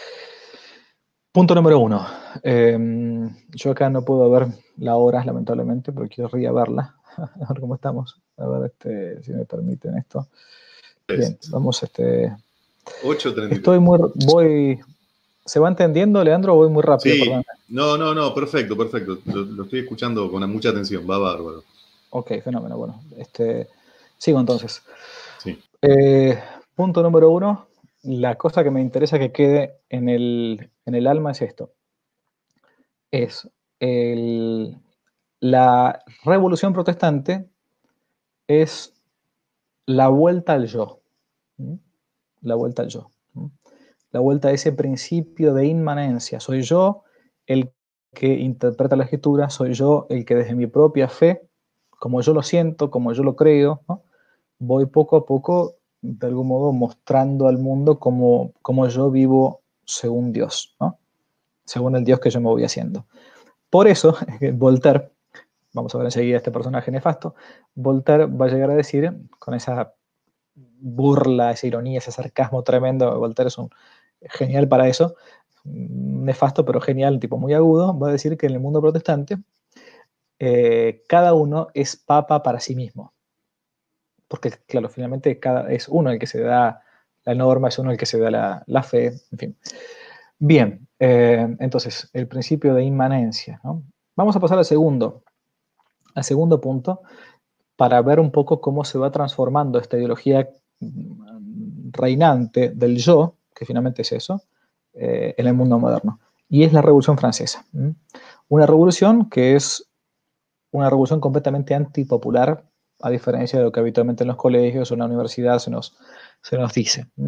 Punto número uno. Eh, yo acá no puedo ver la hora, lamentablemente, pero querría verla. A ver cómo estamos. A ver este, si me permiten esto. Bien, vamos. Este, ocho treinta y tres. Estoy muy. Voy. ¿Se va entendiendo, Leandro, o voy muy rápido? Sí, perdón? no, no, no, perfecto, perfecto. Lo, lo estoy escuchando con mucha atención, va bárbaro. Ok, fenómeno. Bueno, este, sigo entonces. Sí. Eh, punto número uno. La cosa que me interesa que quede en el, en el alma es esto. Es el, la revolución protestante es la vuelta al yo. ¿Mm? La vuelta al yo. ¿Mm? La vuelta a ese principio de inmanencia. Soy yo el que interpreta la escritura, soy yo el que desde mi propia fe, como yo lo siento, como yo lo creo, ¿no? Voy poco a poco, de algún modo, mostrando al mundo cómo, cómo yo vivo según Dios, ¿no? Según el Dios que yo me voy haciendo. Por eso, Voltaire, vamos a ver enseguida este personaje nefasto, Voltaire va a llegar a decir, con esa burla, esa ironía, ese sarcasmo tremendo, Voltaire es un genial para eso, nefasto pero genial, tipo muy agudo, va a decir que en el mundo protestante eh, cada uno es papa para sí mismo. Porque, claro, finalmente cada, es uno el que se da la norma, es uno el que se da la, la fe, en fin. Bien, eh, entonces, el principio de inmanencia, ¿no? Vamos a pasar al segundo, al segundo punto, para ver un poco cómo se va transformando esta ideología reinante del yo, que finalmente es eso, eh, en el mundo moderno. Y es la Revolución Francesa. ¿Mm? Una revolución que es una revolución completamente antipopular, a diferencia de lo que habitualmente en los colegios o en la universidad se nos, se nos dice. ¿Mm?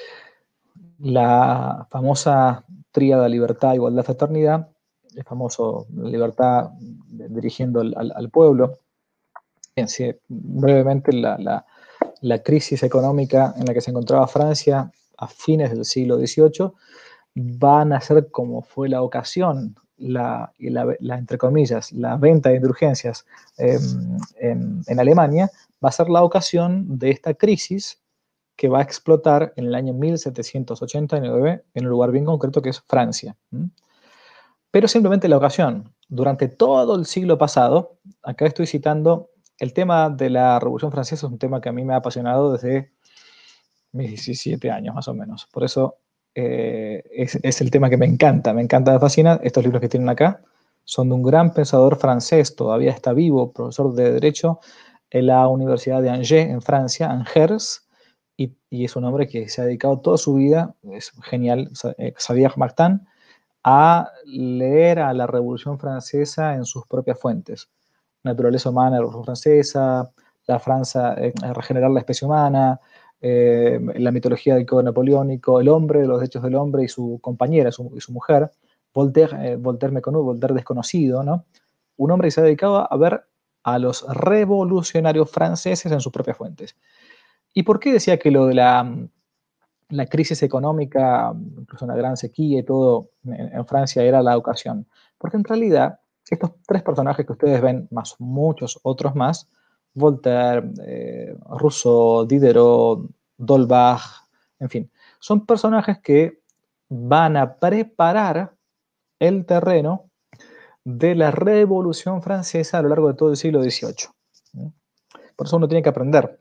La famosa tríada libertad, igualdad, fraternidad, el famoso libertad dirigiendo al, al, al pueblo. Bien, sí, brevemente, la, la, la crisis económica en la que se encontraba Francia a fines del siglo dieciocho va a nacer como fue la ocasión, la, la, la entre comillas, la venta de indulgencias eh, en, en Alemania, va a ser la ocasión de esta crisis que va a explotar en el año mil setecientos ochenta y nueve en un lugar bien concreto que es Francia. Pero simplemente la ocasión. Durante todo el siglo pasado, acá estoy citando, el tema de la Revolución Francesa es un tema que a mí me ha apasionado desde mis diecisiete años más o menos. Por eso eh, es, es el tema que me encanta, me encanta, me fascina. Estos libros que tienen acá son de un gran pensador francés, todavía está vivo, profesor de Derecho en la Universidad de Angers, en Francia, Angers, y, y es un hombre que se ha dedicado toda su vida, es genial, Xavier Martin, a leer a la Revolución Francesa en sus propias fuentes. Naturaleza humana, la Revolución Francesa, la Francia, eh, regenerar la especie humana, eh, la mitología del Código Napoleónico, el hombre, los derechos del hombre y su compañera, su, y su mujer, Voltaire, eh, Voltaire Méconnu, Voltaire desconocido, ¿no? Un hombre que se ha dedicado a ver a los revolucionarios franceses en sus propias fuentes. ¿Y por qué decía que lo de la, la crisis económica, incluso una gran sequía y todo en, en Francia era la ocasión? Porque en realidad, estos tres personajes que ustedes ven, más muchos otros más, Voltaire, eh, Rousseau, Diderot, D'Holbach, en fin, son personajes que van a preparar el terreno de la Revolución Francesa a lo largo de todo el siglo dieciocho. Por eso uno tiene que aprender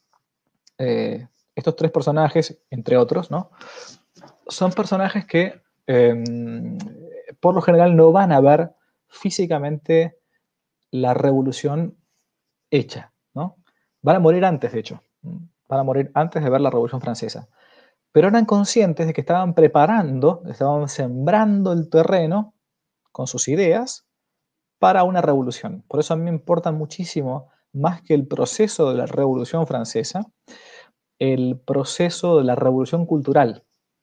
eh, estos tres personajes, entre otros, ¿no? Son personajes que eh, por lo general no van a ver físicamente la revolución hecha, ¿no? Van a morir antes, de hecho. Van a morir antes de ver la Revolución Francesa. Pero eran conscientes de que estaban preparando, estaban sembrando el terreno con sus ideas para una revolución. Por eso a mí me importa muchísimo, más que el proceso de la Revolución Francesa, el proceso de la Revolución Cultural,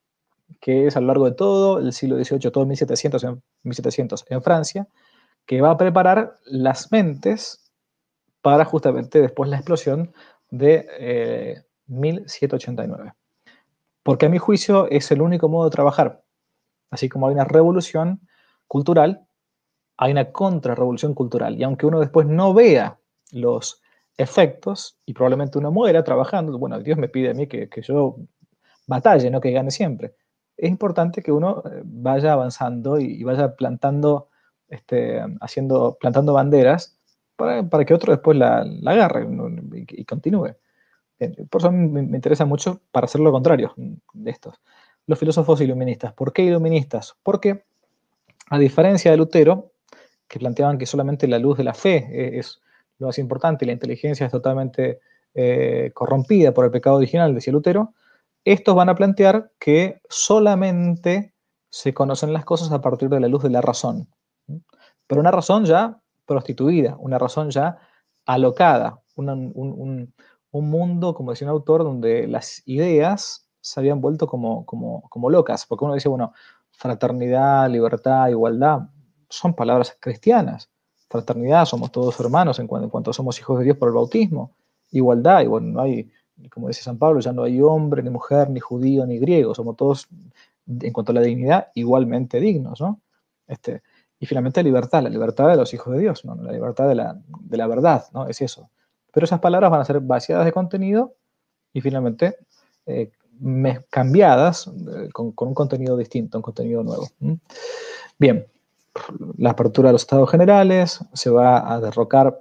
que es a lo largo de todo el siglo dieciocho, todo mil setecientos en, mil setecientos en Francia, que va a preparar las mentes para justamente después la explosión de eh, mil setecientos ochenta y nueve. Porque a mi juicio es el único modo de trabajar. Así como hay una revolución cultural, hay una contrarrevolución cultural. Y aunque uno después no vea los efectos, y probablemente uno muera trabajando, bueno, Dios me pide a mí que, que yo batalle, no que gane siempre. Es importante que uno vaya avanzando y, y vaya plantando, este, haciendo, plantando banderas para, para que otro después la, la agarre y, y continúe. Por eso me, me interesa mucho para hacer lo contrario de estos. Los filósofos iluministas. ¿Por qué iluministas? Porque, a diferencia de Lutero, que planteaban que solamente la luz de la fe es lo más importante y la inteligencia es totalmente eh, corrompida por el pecado original, decía Lutero, estos van a plantear que solamente se conocen las cosas a partir de la luz de la razón. Pero una razón ya prostituida, una razón ya alocada, una, un, un, un mundo, como decía un autor, donde las ideas se habían vuelto como, como, como locas, porque uno dice, bueno, fraternidad, libertad, igualdad, son palabras cristianas. Fraternidad, somos todos hermanos en cuanto, en cuanto somos hijos de Dios por el bautismo. Igualdad, y bueno, no hay, como dice San Pablo, ya no hay hombre, ni mujer, ni judío, ni griego, somos todos, en cuanto a la dignidad, igualmente dignos, ¿no? Este, y finalmente libertad, la libertad de los hijos de Dios, ¿no? La libertad de la, de la verdad, ¿no? Es eso. Pero esas palabras van a ser vaciadas de contenido y finalmente eh, cambiadas eh, con, con un contenido distinto, un contenido nuevo. ¿Mm? Bien, la apertura de los estados generales, se va a derrocar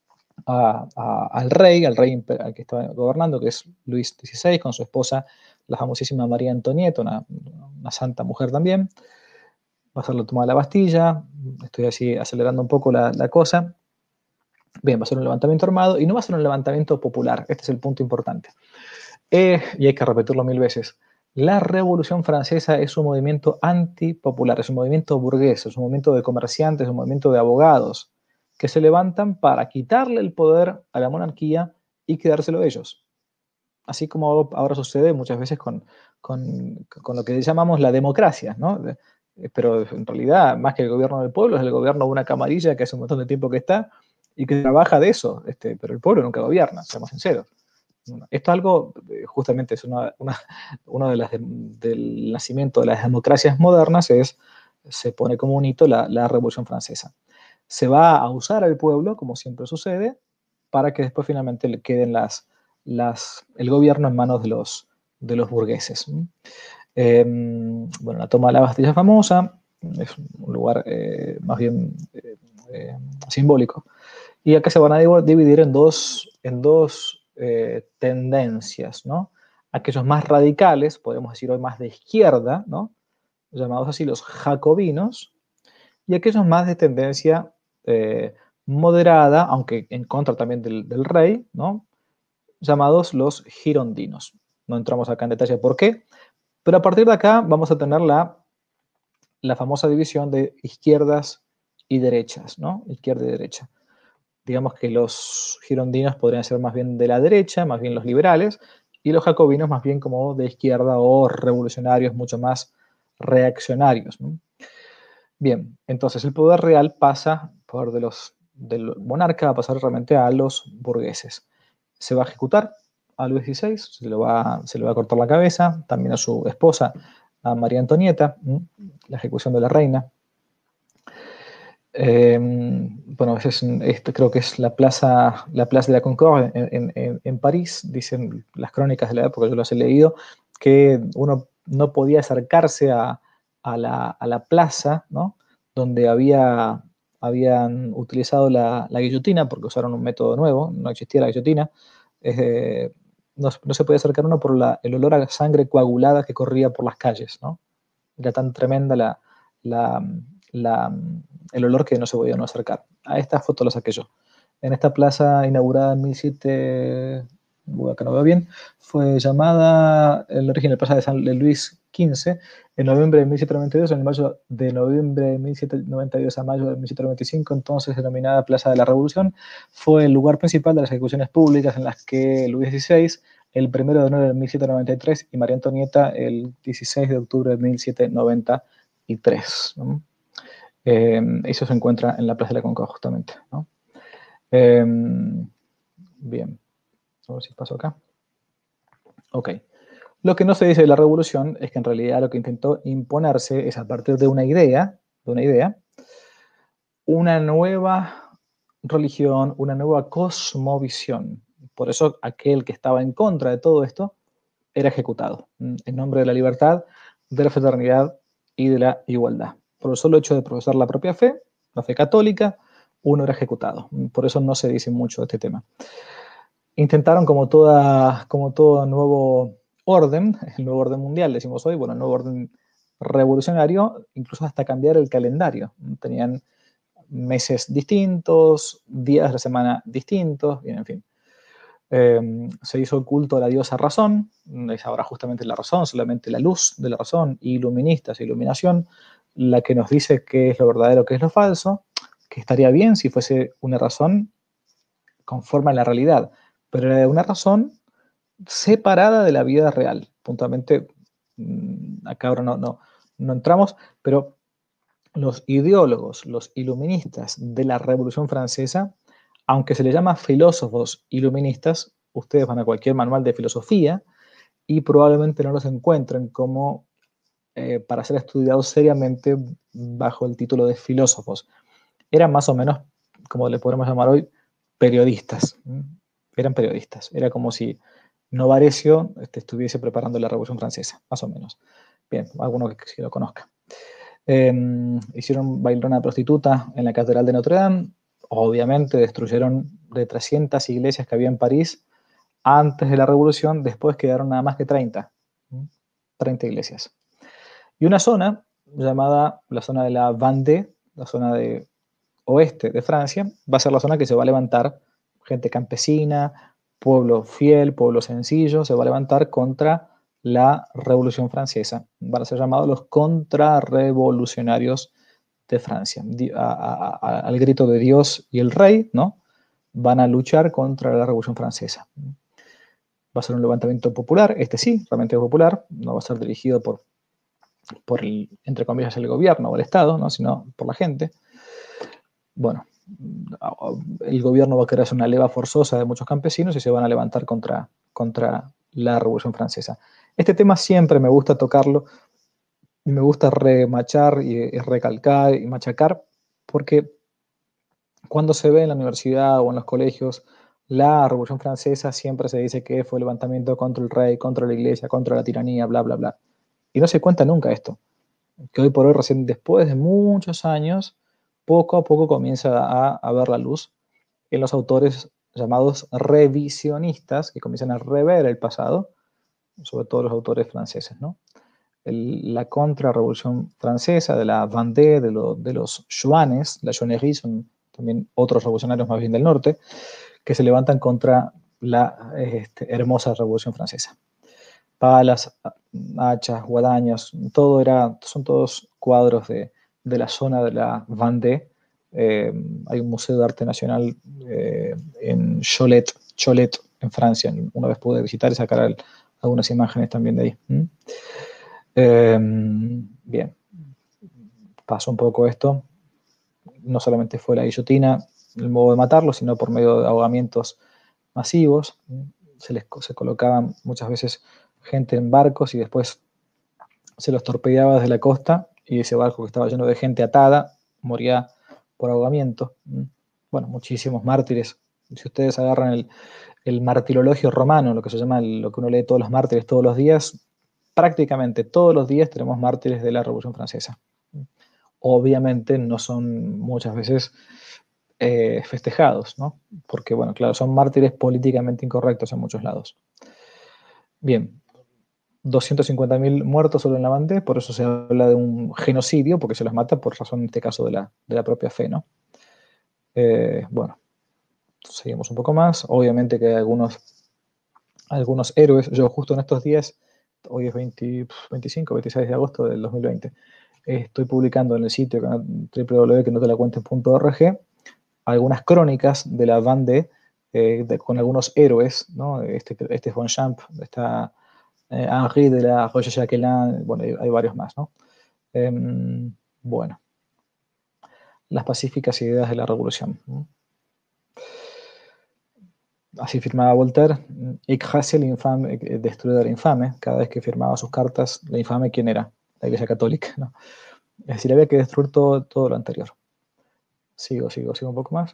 a, a, al rey, al rey al que estaba gobernando, que es Luis dieciséis, con su esposa, la famosísima María Antonieta, una, una santa mujer también. Va a ser la toma de la Bastilla, estoy así acelerando un poco la, la cosa. Bien, va a ser un levantamiento armado y no va a ser un levantamiento popular, este es el punto importante. Eh, y hay que repetirlo mil veces. La Revolución Francesa es un movimiento antipopular, es un movimiento burgués, es un movimiento de comerciantes, es un movimiento de abogados que se levantan para quitarle el poder a la monarquía y quedárselo ellos. Así como ahora sucede muchas veces con, con, con lo que llamamos la democracia, ¿no? Pero en realidad, más que el gobierno del pueblo, es el gobierno de una camarilla que hace un montón de tiempo que está y que trabaja de eso, este, pero el pueblo nunca gobierna, seamos sinceros. Esto es algo, justamente es una, una, uno de las de, del nacimiento de las democracias modernas, es, se pone como un hito la, la Revolución Francesa. Se va a usar al pueblo, como siempre sucede, para que después finalmente le queden las, las, el gobierno en manos de los, de los burgueses. Eh, bueno, la toma de la Bastilla famosa, es un lugar eh, más bien eh, eh, simbólico. Y acá se van a dividir en dos, en dos eh, tendencias, ¿no? Aquellos más radicales, podemos decir hoy más de izquierda, ¿no? Llamados así los jacobinos, y aquellos más de tendencia eh, moderada, aunque en contra también del, del rey, ¿no? Llamados los girondinos. No entramos acá en detalle por qué, pero a partir de acá vamos a tener la, la famosa división de izquierdas y derechas, ¿no? Izquierda y derecha. Digamos que los girondinos podrían ser más bien de la derecha, más bien los liberales, y los jacobinos más bien como de izquierda o revolucionarios, mucho más reaccionarios, ¿no? Bien, entonces el poder real pasa por de los, del monarca a pasar realmente a los burgueses. Se va a ejecutar a Luis dieciséis, se, lo va, se le va a cortar la cabeza, también a su esposa, a María Antonieta, ¿no? La ejecución de la reina. Eh, bueno, ese es, este creo que es la plaza, la Place de la Concorde en, en, en París. Dicen las crónicas de la época, yo las he leído, que uno no podía acercarse a, a, la, a la plaza, ¿no? Donde había, habían utilizado la, la guillotina, porque usaron un método nuevo, no existía la guillotina. Eh, no, no se podía acercar uno por la, el olor a sangre coagulada que corría por las calles, ¿no? Era tan tremenda la, la, la, el olor que no se podía no acercar. A esta foto la saqué yo. En esta plaza inaugurada en mil siete, acá no veo bien, fue llamada, el origen de la plaza de San de Luis quince, en noviembre de mil setecientos noventa y dos, en mayo de noviembre de mil setecientos noventa y dos a mayo de mil setecientos noventa y cinco, entonces denominada Plaza de la Revolución, fue el lugar principal de las ejecuciones públicas en las que Luis dieciséis, el primero de enero de mil setecientos noventa y tres, y María Antonieta el dieciséis de octubre de mil setecientos noventa y tres. ¿no? Eh, eso se encuentra en la Plaza de la Concorde, justamente. ¿no? Eh, bien, a ver si paso acá. Ok. Lo que no se dice de la revolución es que en realidad lo que intentó imponerse es, a partir de una idea, de una idea, una nueva religión, una nueva cosmovisión. Por eso aquel que estaba en contra de todo esto era ejecutado, en nombre de la libertad, de la fraternidad y de la igualdad. Por el solo hecho de profesar la propia fe, la fe católica, uno era ejecutado. Por eso no se dice mucho de este tema. Intentaron, como, toda, como todo nuevo orden, el nuevo orden mundial, decimos hoy, bueno, el nuevo orden revolucionario, incluso hasta cambiar el calendario. Tenían meses distintos, días de la semana distintos, bien, en fin. Eh, se hizo el culto a la diosa razón, es ahora justamente la razón, solamente la luz de la razón, iluministas, iluminación, la que nos dice qué es lo verdadero, qué es lo falso, que estaría bien si fuese una razón conforme a la realidad, pero era una razón separada de la vida real. Puntualmente, acá ahora no, no, no entramos, pero los ideólogos, los iluministas de la Revolución Francesa, aunque se les llama filósofos iluministas, ustedes van a cualquier manual de filosofía y probablemente no los encuentren como eh, para ser estudiados seriamente bajo el título de filósofos. Eran más o menos, como le podemos llamar hoy, periodistas. Eran periodistas. Era como si Novarecio este, estuviese preparando la Revolución Francesa, más o menos. Bien, alguno que, que lo conozca. Eh, hicieron bailar una prostituta en la Catedral de Notre Dame. Obviamente destruyeron de trescientas iglesias que había en París antes de la Revolución. Después quedaron nada más que treinta. treinta iglesias. Y una zona llamada la zona de la Vendée, la zona de oeste de Francia, va a ser la zona que se va a levantar gente campesina, pueblo fiel, pueblo sencillo, se va a levantar contra la Revolución Francesa. Van a ser llamados los contrarrevolucionarios de Francia. A, a, a, al grito de Dios y el rey, ¿no? Van a luchar contra la Revolución Francesa. Va a ser un levantamiento popular, este sí, realmente popular, no va a ser dirigido por, por el, entre comillas, el gobierno o el Estado, ¿no? Sino por la gente. Bueno, el gobierno va a querer hacer una leva forzosa de muchos campesinos y se van a levantar contra, contra la Revolución Francesa. Este tema siempre me gusta tocarlo y me gusta remachar y, y recalcar y machacar, porque cuando se ve en la universidad o en los colegios la Revolución Francesa, siempre se dice que fue el levantamiento contra el rey, contra la iglesia, contra la tiranía, bla, bla, bla. Y no se cuenta nunca esto, que hoy por hoy, recién después de muchos años, poco a poco comienza a, a ver la luz en los autores llamados revisionistas, que comienzan a rever el pasado, sobre todo los autores franceses, ¿no? El, la contrarrevolución francesa, de la Vendée, de, lo, de los Joannes, la Joannerie, son también otros revolucionarios más bien del norte, que se levantan contra la este, hermosa Revolución Francesa. Palas, hachas, guadañas, todo era, son todos cuadros de, de la zona de la Vendée. Eh, hay un museo de arte nacional eh, en Cholet, Cholet, en Francia. Una vez pude visitar y sacar el, algunas imágenes también de ahí. ¿Mm? Eh, bien, pasó un poco esto. No solamente fue la guillotina el modo de matarlo, sino por medio de ahogamientos masivos. Se les se colocaban muchas veces gente en barcos y después se los torpedeaba desde la costa y ese barco que estaba lleno de gente atada moría por ahogamiento. Bueno, muchísimos mártires. Si ustedes agarran el, el martirologio romano, lo que se llama el, lo que uno lee todos los mártires todos los días, prácticamente todos los días tenemos mártires de la Revolución Francesa. Obviamente no son muchas veces eh, festejados, ¿no? Porque, bueno, claro, son mártires políticamente incorrectos en muchos lados. Bien, doscientos cincuenta mil muertos solo en la Vendée, por eso se habla de un genocidio, porque se los mata por razón, en este caso, de la, de la propia fe, ¿no? Eh, bueno, seguimos un poco más. Obviamente que hay algunos, algunos héroes. Yo justo en estos días, hoy es veinte, veinticinco, veintiséis de agosto del dos mil veinte, estoy publicando en el sitio doble u doble u doble u punto que no te la cuenten punto org algunas crónicas de la Vendée eh, de, con algunos héroes, ¿no? Este, este es Bonchamp, está eh, Henri de la Roche-Jacquelin, bueno, hay, hay varios más, ¿no? Eh, bueno, las pacíficas ideas de la revolución, ¿no? Así firmaba Voltaire, écrasez el infame, destruidor infame. Cada vez que firmaba sus cartas, la infame, ¿quién era? La Iglesia Católica, ¿no? Es decir, había que destruir todo, todo lo anterior. Sigo, sigo, sigo un poco más.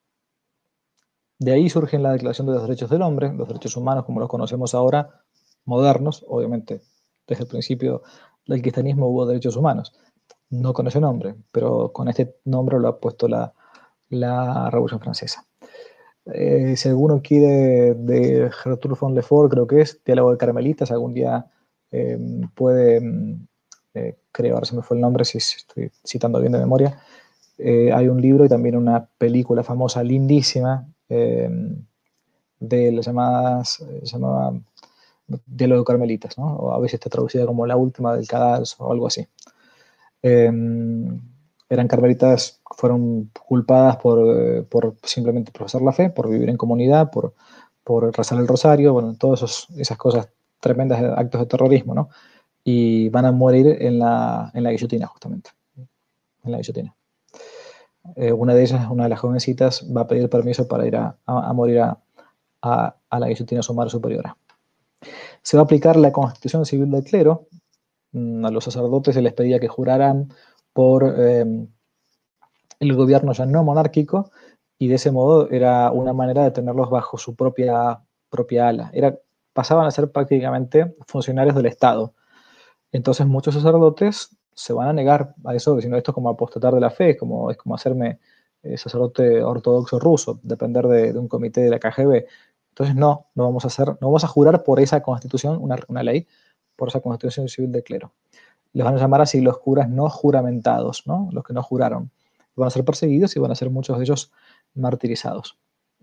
De ahí surge la Declaración de los Derechos del Hombre, los derechos humanos como los conocemos ahora, modernos. Obviamente, desde el principio del cristianismo hubo derechos humanos, no con ese nombre, pero con este nombre lo ha puesto la, la Revolución Francesa. Eh, si alguno quiere, de Gertrude von Lefort, creo que es, Diálogo de Carmelitas, algún día eh, puede, eh, creo, ahora se me fue el nombre, si estoy citando bien de memoria, eh, hay un libro y también una película famosa, lindísima, eh, de las llamadas, se llamaba Diálogo de Carmelitas, ¿no? O a veces está traducida como La Última del Cadalso o algo así. Eh, eran carmelitas, fueron culpadas por, por simplemente profesar la fe, por vivir en comunidad, por, por rezar el rosario, bueno, todas esas cosas tremendas, actos de terrorismo, ¿no? Y van a morir en la, en la guillotina, justamente, en la guillotina. Eh, una de ellas, una de las jovencitas, va a pedir permiso para ir a, a, a morir a, a, a la guillotina sumar superiora. Se va a aplicar la Constitución Civil del Clero. A los sacerdotes se les pedía que juraran por eh, el gobierno ya no monárquico, y de ese modo era una manera de tenerlos bajo su propia, propia ala. Era, pasaban a ser prácticamente funcionarios del Estado. Entonces muchos sacerdotes se van a negar a eso, diciendo esto es como apostatar de la fe, es como, es como hacerme eh, sacerdote ortodoxo ruso, depender de, de un comité de la K G B. Entonces no, no vamos a hacer, no vamos a jurar por esa constitución, una, una ley, por esa Constitución Civil del Clero. Les van a llamar así los curas no juramentados, ¿no? Los que no juraron. Van a ser perseguidos y van a ser muchos de ellos martirizados.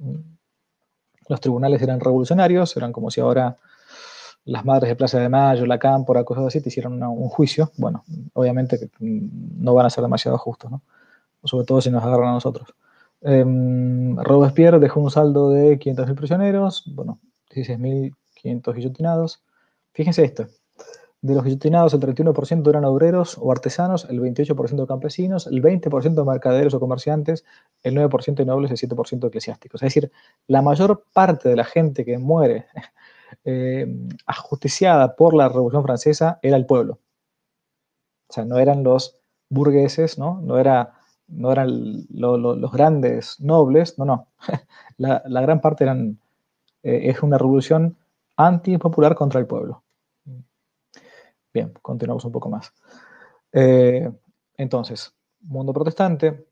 Los tribunales eran revolucionarios, eran como si ahora las madres de Plaza de Mayo, la Cámpora, cosas así, te hicieron una, un juicio. Bueno, obviamente que no van a ser demasiado justos, ¿no? Sobre todo si nos agarran a nosotros. Eh, Robespierre dejó un saldo de quinientos mil prisioneros, bueno, dieciséis mil quinientos guillotinados. Fíjense esto. De los guillotinados, el treinta y uno por ciento eran obreros o artesanos, el veintiocho por ciento campesinos, el veinte por ciento mercaderes o comerciantes, el nueve por ciento de nobles y el siete por ciento eclesiásticos. Es decir, la mayor parte de la gente que muere eh, ajusticiada por la Revolución Francesa era el pueblo. O sea, no eran los burgueses, ¿no? No, era, no eran lo, lo, los grandes nobles, no, no. La, la gran parte eran, eh, es una revolución antipopular contra el pueblo. Bien, continuamos un poco más. Eh, entonces, mundo protestante,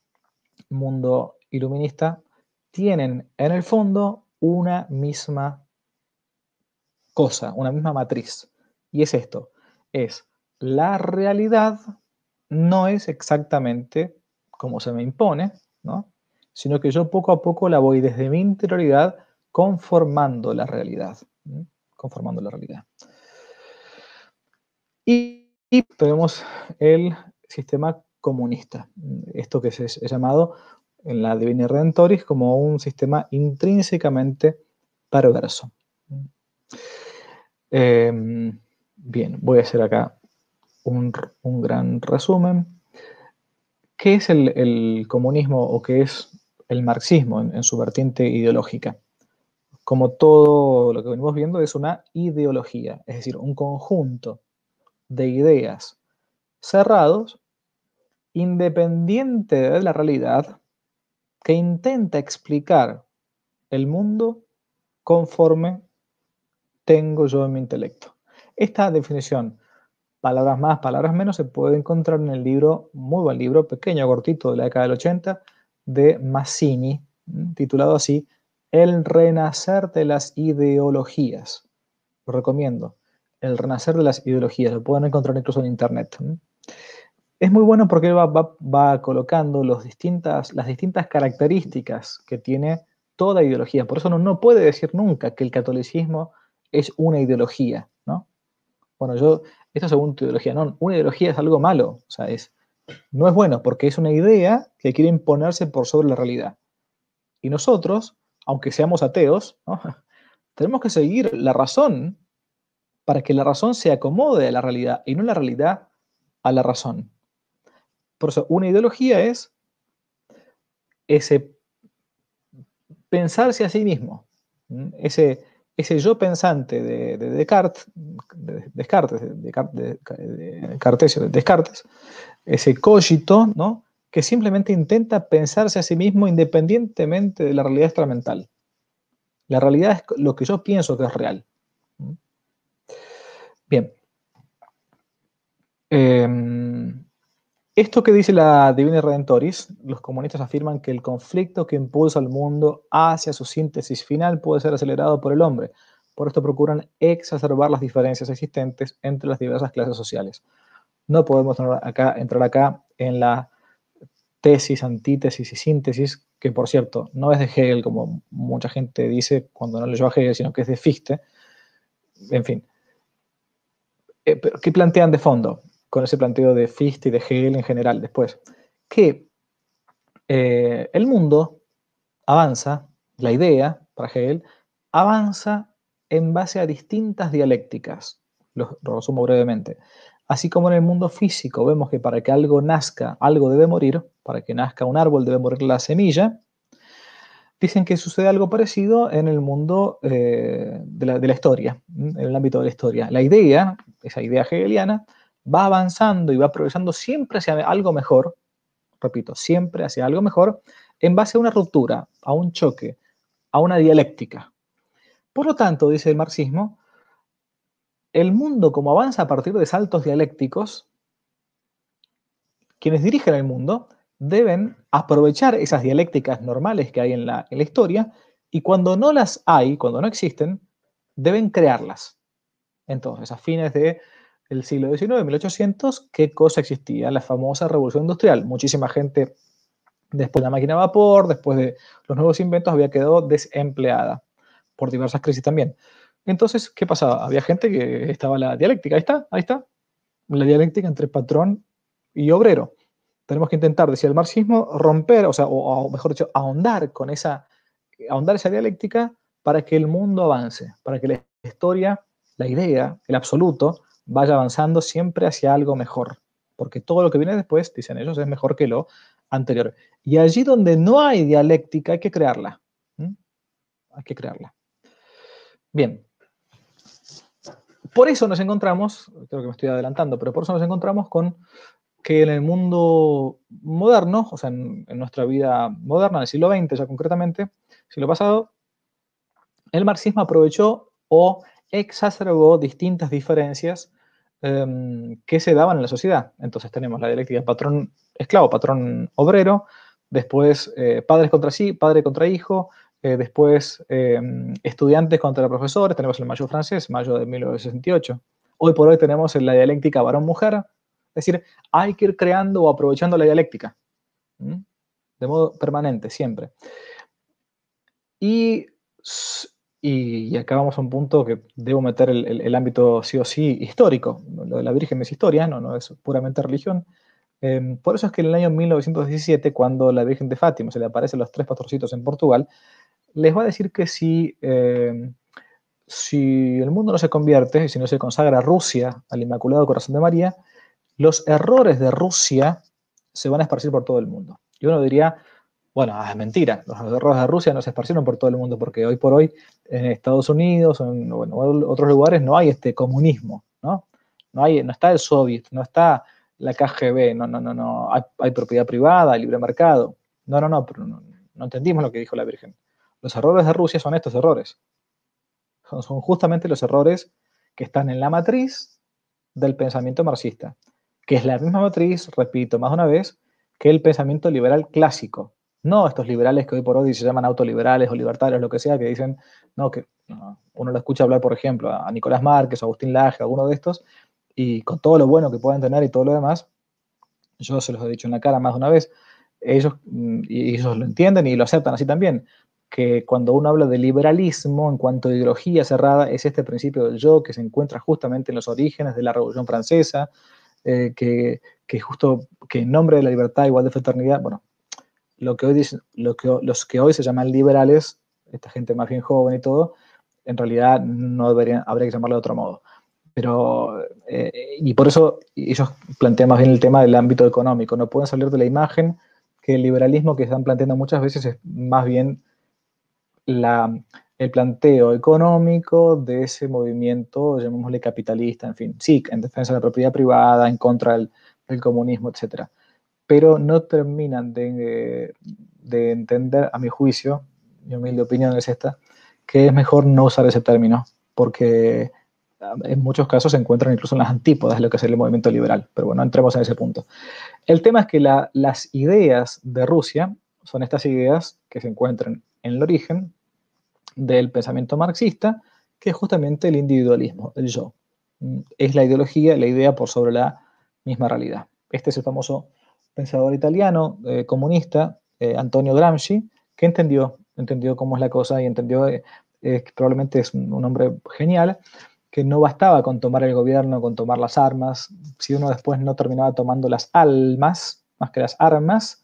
mundo iluminista, tienen en el fondo una misma cosa, una misma matriz. Y es esto, es la realidad no es exactamente como se me impone, ¿no? Sino que yo poco a poco la voy desde mi interioridad conformando la realidad. ¿sí? Conformando la realidad. Y, y tenemos el sistema comunista, esto que es, es llamado en la Divina Redentoris como un sistema intrínsecamente perverso. Eh, bien, voy a hacer acá un, un gran resumen. ¿Qué es el, el comunismo o qué es el marxismo en, en su vertiente ideológica? Como todo lo que venimos viendo, es una ideología, es decir, un conjunto de ideas cerrados independiente de la realidad que intenta explicar el mundo conforme tengo yo en mi intelecto. Esta definición, palabras más, palabras menos, se puede encontrar en el libro, muy buen libro, pequeño, cortito, de la década del ochenta, de Mazzini, titulado así, El renacer de las ideologías. Lo recomiendo. El renacer de las ideologías. Lo pueden encontrar incluso en internet. Es muy bueno porque va, va, va colocando los distintas, las distintas características que tiene toda ideología. Por eso uno no puede decir nunca que el catolicismo es una ideología, ¿no? Bueno, yo, esto según tu ideología, no, una ideología es algo malo, o sea, es, no es bueno porque es una idea que quiere imponerse por sobre la realidad. Y nosotros, aunque seamos ateos, ¿no? Tenemos que seguir la razón para que la razón se acomode a la realidad y no la realidad a la razón. Por eso, una ideología es ese pensarse a sí mismo, ese, ese yo pensante de, de Descartes, de Descartes, de, de, de, Cartesio, de Descartes, ese cogito, ¿no? Que simplemente intenta pensarse a sí mismo independientemente de la realidad extramental. La realidad es lo que yo pienso que es real. Bien. Eh, esto que dice la Divina Redentoris, los comunistas afirman que el conflicto que impulsa al mundo hacia su síntesis final puede ser acelerado por el hombre. Por esto procuran exacerbar las diferencias existentes entre las diversas clases sociales. No podemos entrar acá, entrar acá en la tesis, antítesis y síntesis, que por cierto no es de Hegel, como mucha gente dice cuando no leyó a Hegel, sino que es de Fichte. En fin. Eh, ¿Qué plantean de fondo con ese planteo de Fichte y de Hegel en general después? Que eh, el mundo avanza, la idea, para Hegel, avanza en base a distintas dialécticas. Lo, lo resumo brevemente. Así como en el mundo físico vemos que para que algo nazca, algo debe morir, para que nazca un árbol debe morir la semilla, dicen que sucede algo parecido en el mundo eh, de, la, de la historia, en el ámbito de la historia. La idea, esa idea hegeliana, va avanzando y va progresando siempre hacia algo mejor, repito, siempre hacia algo mejor, en base a una ruptura, a un choque, a una dialéctica. Por lo tanto, dice el marxismo, el mundo como avanza a partir de saltos dialécticos, quienes dirigen el mundo deben aprovechar esas dialécticas normales que hay en la, en la historia y cuando no las hay, cuando no existen, deben crearlas. Entonces, a fines del siglo diecinueve, mil ochocientos, ¿qué cosa existía? La famosa revolución industrial. Muchísima gente, después de la máquina a vapor, después de los nuevos inventos, había quedado desempleada por diversas crisis también. Entonces, ¿qué pasaba? Había gente que estaba la dialéctica, ahí está, ahí está, la dialéctica entre patrón y obrero. Tenemos que intentar, decía el marxismo, romper, o sea, o, o mejor dicho, ahondar con esa, ahondar esa dialéctica para que el mundo avance, para que la historia, la idea, el absoluto, vaya avanzando siempre hacia algo mejor. Porque todo lo que viene después, dicen ellos, es mejor que lo anterior. Y allí donde no hay dialéctica hay que crearla. ¿Mm? Hay que crearla. Bien. Por eso nos encontramos, creo que me estoy adelantando, pero por eso nos encontramos con que en el mundo moderno, o sea, en, en nuestra vida moderna, en el siglo veinte ya concretamente, siglo pasado, el marxismo aprovechó o exacerbó distintas diferencias eh, que se daban en la sociedad. Entonces tenemos la dialéctica patrón-esclavo, patrón-obrero, después eh, padres contra sí, padre contra hijo, eh, después eh, estudiantes contra profesores, tenemos el Mayo francés, mayo de mil novecientos sesenta y ocho. Hoy por hoy tenemos la dialéctica varón-mujer, es decir, hay que ir creando o aprovechando la dialéctica, ¿m? De modo permanente, siempre. Y, y, y acá vamos a un punto que debo meter el, el, el ámbito sí o sí histórico. Lo de la Virgen es historia, no, no es puramente religión. Eh, por eso es que en el año mil novecientos diecisiete, cuando la Virgen de Fátima se le aparecen los tres pastorcitos en Portugal, les va a decir que si, eh, si el mundo no se convierte, si no se consagra Rusia al Inmaculado Corazón de María, los errores de Rusia se van a esparcir por todo el mundo. Y uno diría, bueno, es mentira, los errores de Rusia no se esparcieron por todo el mundo, porque hoy por hoy en Estados Unidos o en bueno, otros lugares no hay este comunismo, ¿no? No, hay, no está el soviet, no está la K G B, no, no, no, no, hay, hay propiedad privada, hay libre mercado. No, no, no, pero no, no entendimos lo que dijo la Virgen. Los errores de Rusia son estos errores. Son, son justamente los errores que están en la matriz del pensamiento marxista, que es la misma matriz, repito más de una vez, que el pensamiento liberal clásico. No estos liberales que hoy por hoy se llaman autoliberales o libertarios, lo que sea, que dicen, no, que no, uno lo escucha hablar, por ejemplo, a Nicolás Márquez, a Agustín Laje, a alguno de estos, y con todo lo bueno que puedan tener y todo lo demás, yo se los he dicho en la cara más de una vez, ellos, y ellos lo entienden y lo aceptan así también, que cuando uno habla de liberalismo en cuanto a ideología cerrada, es este principio del yo que se encuentra justamente en los orígenes de la Revolución Francesa, eh, que, que justo que en nombre de la libertad, igualdad de fraternidad, bueno, lo que hoy dicen, lo que, los que hoy se llaman liberales, esta gente más bien joven y todo, en realidad no deberían, habría que llamarlo de otro modo. Pero, eh, y por eso ellos plantean más bien el tema del ámbito económico, no pueden salir de la imagen que el liberalismo que están planteando muchas veces es más bien la, el planteo económico de ese movimiento, llamémosle capitalista, en fin, sí, en defensa de la propiedad privada, en contra del, del comunismo, etcétera. Pero no terminan de, de entender, a mi juicio, mi humilde opinión es esta, que es mejor no usar ese término, porque en muchos casos se encuentran incluso en las antípodas de lo que es el movimiento liberal. Pero bueno, entremos en ese punto. El tema es que la, las ideas de Rusia son estas ideas que se encuentran en el origen del pensamiento marxista, que es justamente el individualismo, el yo. Es la ideología, la idea por sobre la misma realidad. Este es el famoso pensador italiano, eh, comunista, eh, Antonio Gramsci, que entendió, entendió cómo es la cosa y entendió eh, eh, que probablemente es un, un hombre genial, que no bastaba con tomar el gobierno, con tomar las armas, si uno después no terminaba tomando las almas, más que las armas,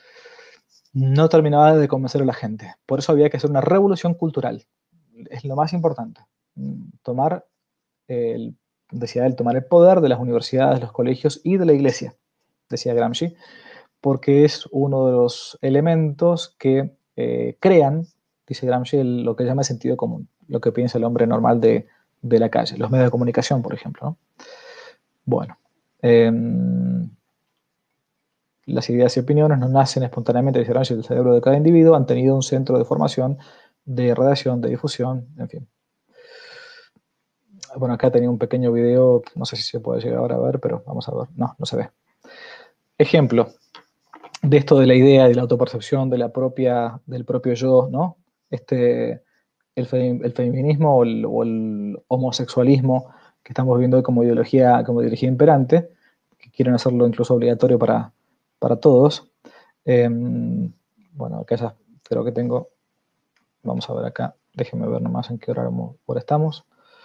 no terminaba de convencer a la gente. Por eso había que hacer una revolución cultural. Es lo más importante. Tomar, el, decía él, tomar el poder de las universidades, los colegios y de la iglesia, decía Gramsci, porque es uno de los elementos que eh, crean, dice Gramsci, el, lo que llama el sentido común, lo que piensa el hombre normal de, de la calle, los medios de comunicación, por ejemplo, ¿no? Bueno, eh, las ideas y opiniones no nacen espontáneamente, dice Gramsci, del cerebro de cada individuo, han tenido un centro de formación, de redacción, de difusión, en fin. Bueno, acá tenía un pequeño video, no sé si se puede llegar ahora a ver, pero vamos a ver. No, no se ve. Ejemplo de esto de la idea de la autopercepción, de la propia, del propio yo, ¿no? Este, el, fe, el feminismo o el, o el homosexualismo que estamos viendo hoy como ideología, como ideología imperante, que quieren hacerlo incluso obligatorio para, para todos. Eh, bueno, acá ya creo que tengo, vamos a ver acá, déjenme ver nomás en qué hora, hora estamos.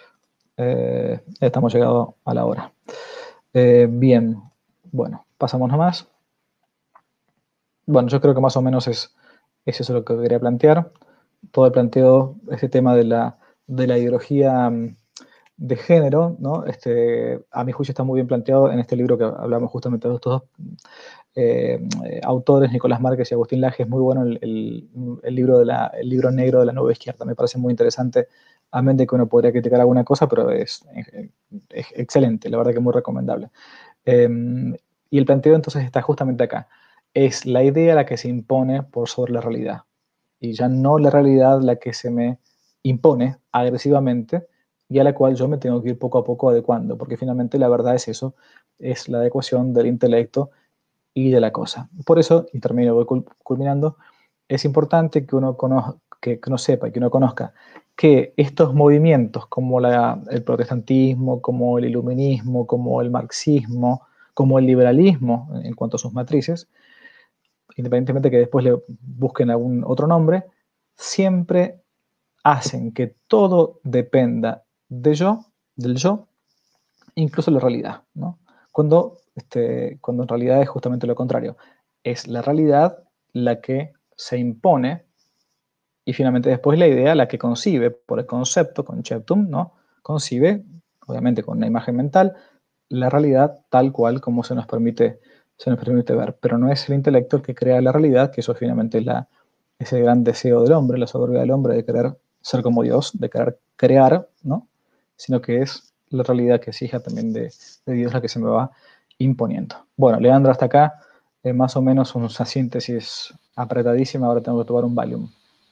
Eh, estamos llegando a la hora. Eh, bien, bueno, pasamos nomás. Bueno, yo creo que más o menos es, es eso lo que quería plantear. Todo el planteo, este tema de la, de la ideología de género, ¿no? Este, a mi juicio está muy bien planteado en este libro que hablamos justamente de estos dos eh, autores, Nicolás Márquez y Agustín Laje. Es muy bueno el, el, el, libro de la, el libro negro de la nueva izquierda. Me parece muy interesante, a menos de que uno podría criticar alguna cosa, pero es, es, es excelente, la verdad que es muy recomendable. Eh, y el planteo entonces está justamente acá. Es la idea la que se impone por sobre la realidad. Y ya no la realidad la que se me impone agresivamente y a la cual yo me tengo que ir poco a poco adecuando, porque finalmente la verdad es eso, es la adecuación del intelecto y de la cosa. Por eso, y termino, voy culminando, es importante que uno, conozca, que, que uno sepa y que uno conozca que estos movimientos como la, el protestantismo, como el iluminismo, como el marxismo, como el liberalismo en cuanto a sus matrices, independientemente de que después le busquen algún otro nombre, siempre hacen que todo dependa de yo, del yo, incluso la realidad, ¿no? Cuando, este, cuando en realidad es justamente lo contrario. Es la realidad la que se impone y finalmente después la idea la que concibe por el concepto, conceptum, ¿no? Concibe, obviamente con una imagen mental, la realidad tal cual como se nos permite, se nos permite ver. Pero no es el intelecto el que crea la realidad, que eso finalmente es la, ese gran deseo del hombre, la soberbia del hombre de querer ser como Dios, de querer crear, ¿no? Sino que es la realidad que exija también de, de Dios la que se me va imponiendo. Bueno, Leandro, hasta acá, eh, más o menos una síntesis apretadísima, ahora tengo que tomar un Valium.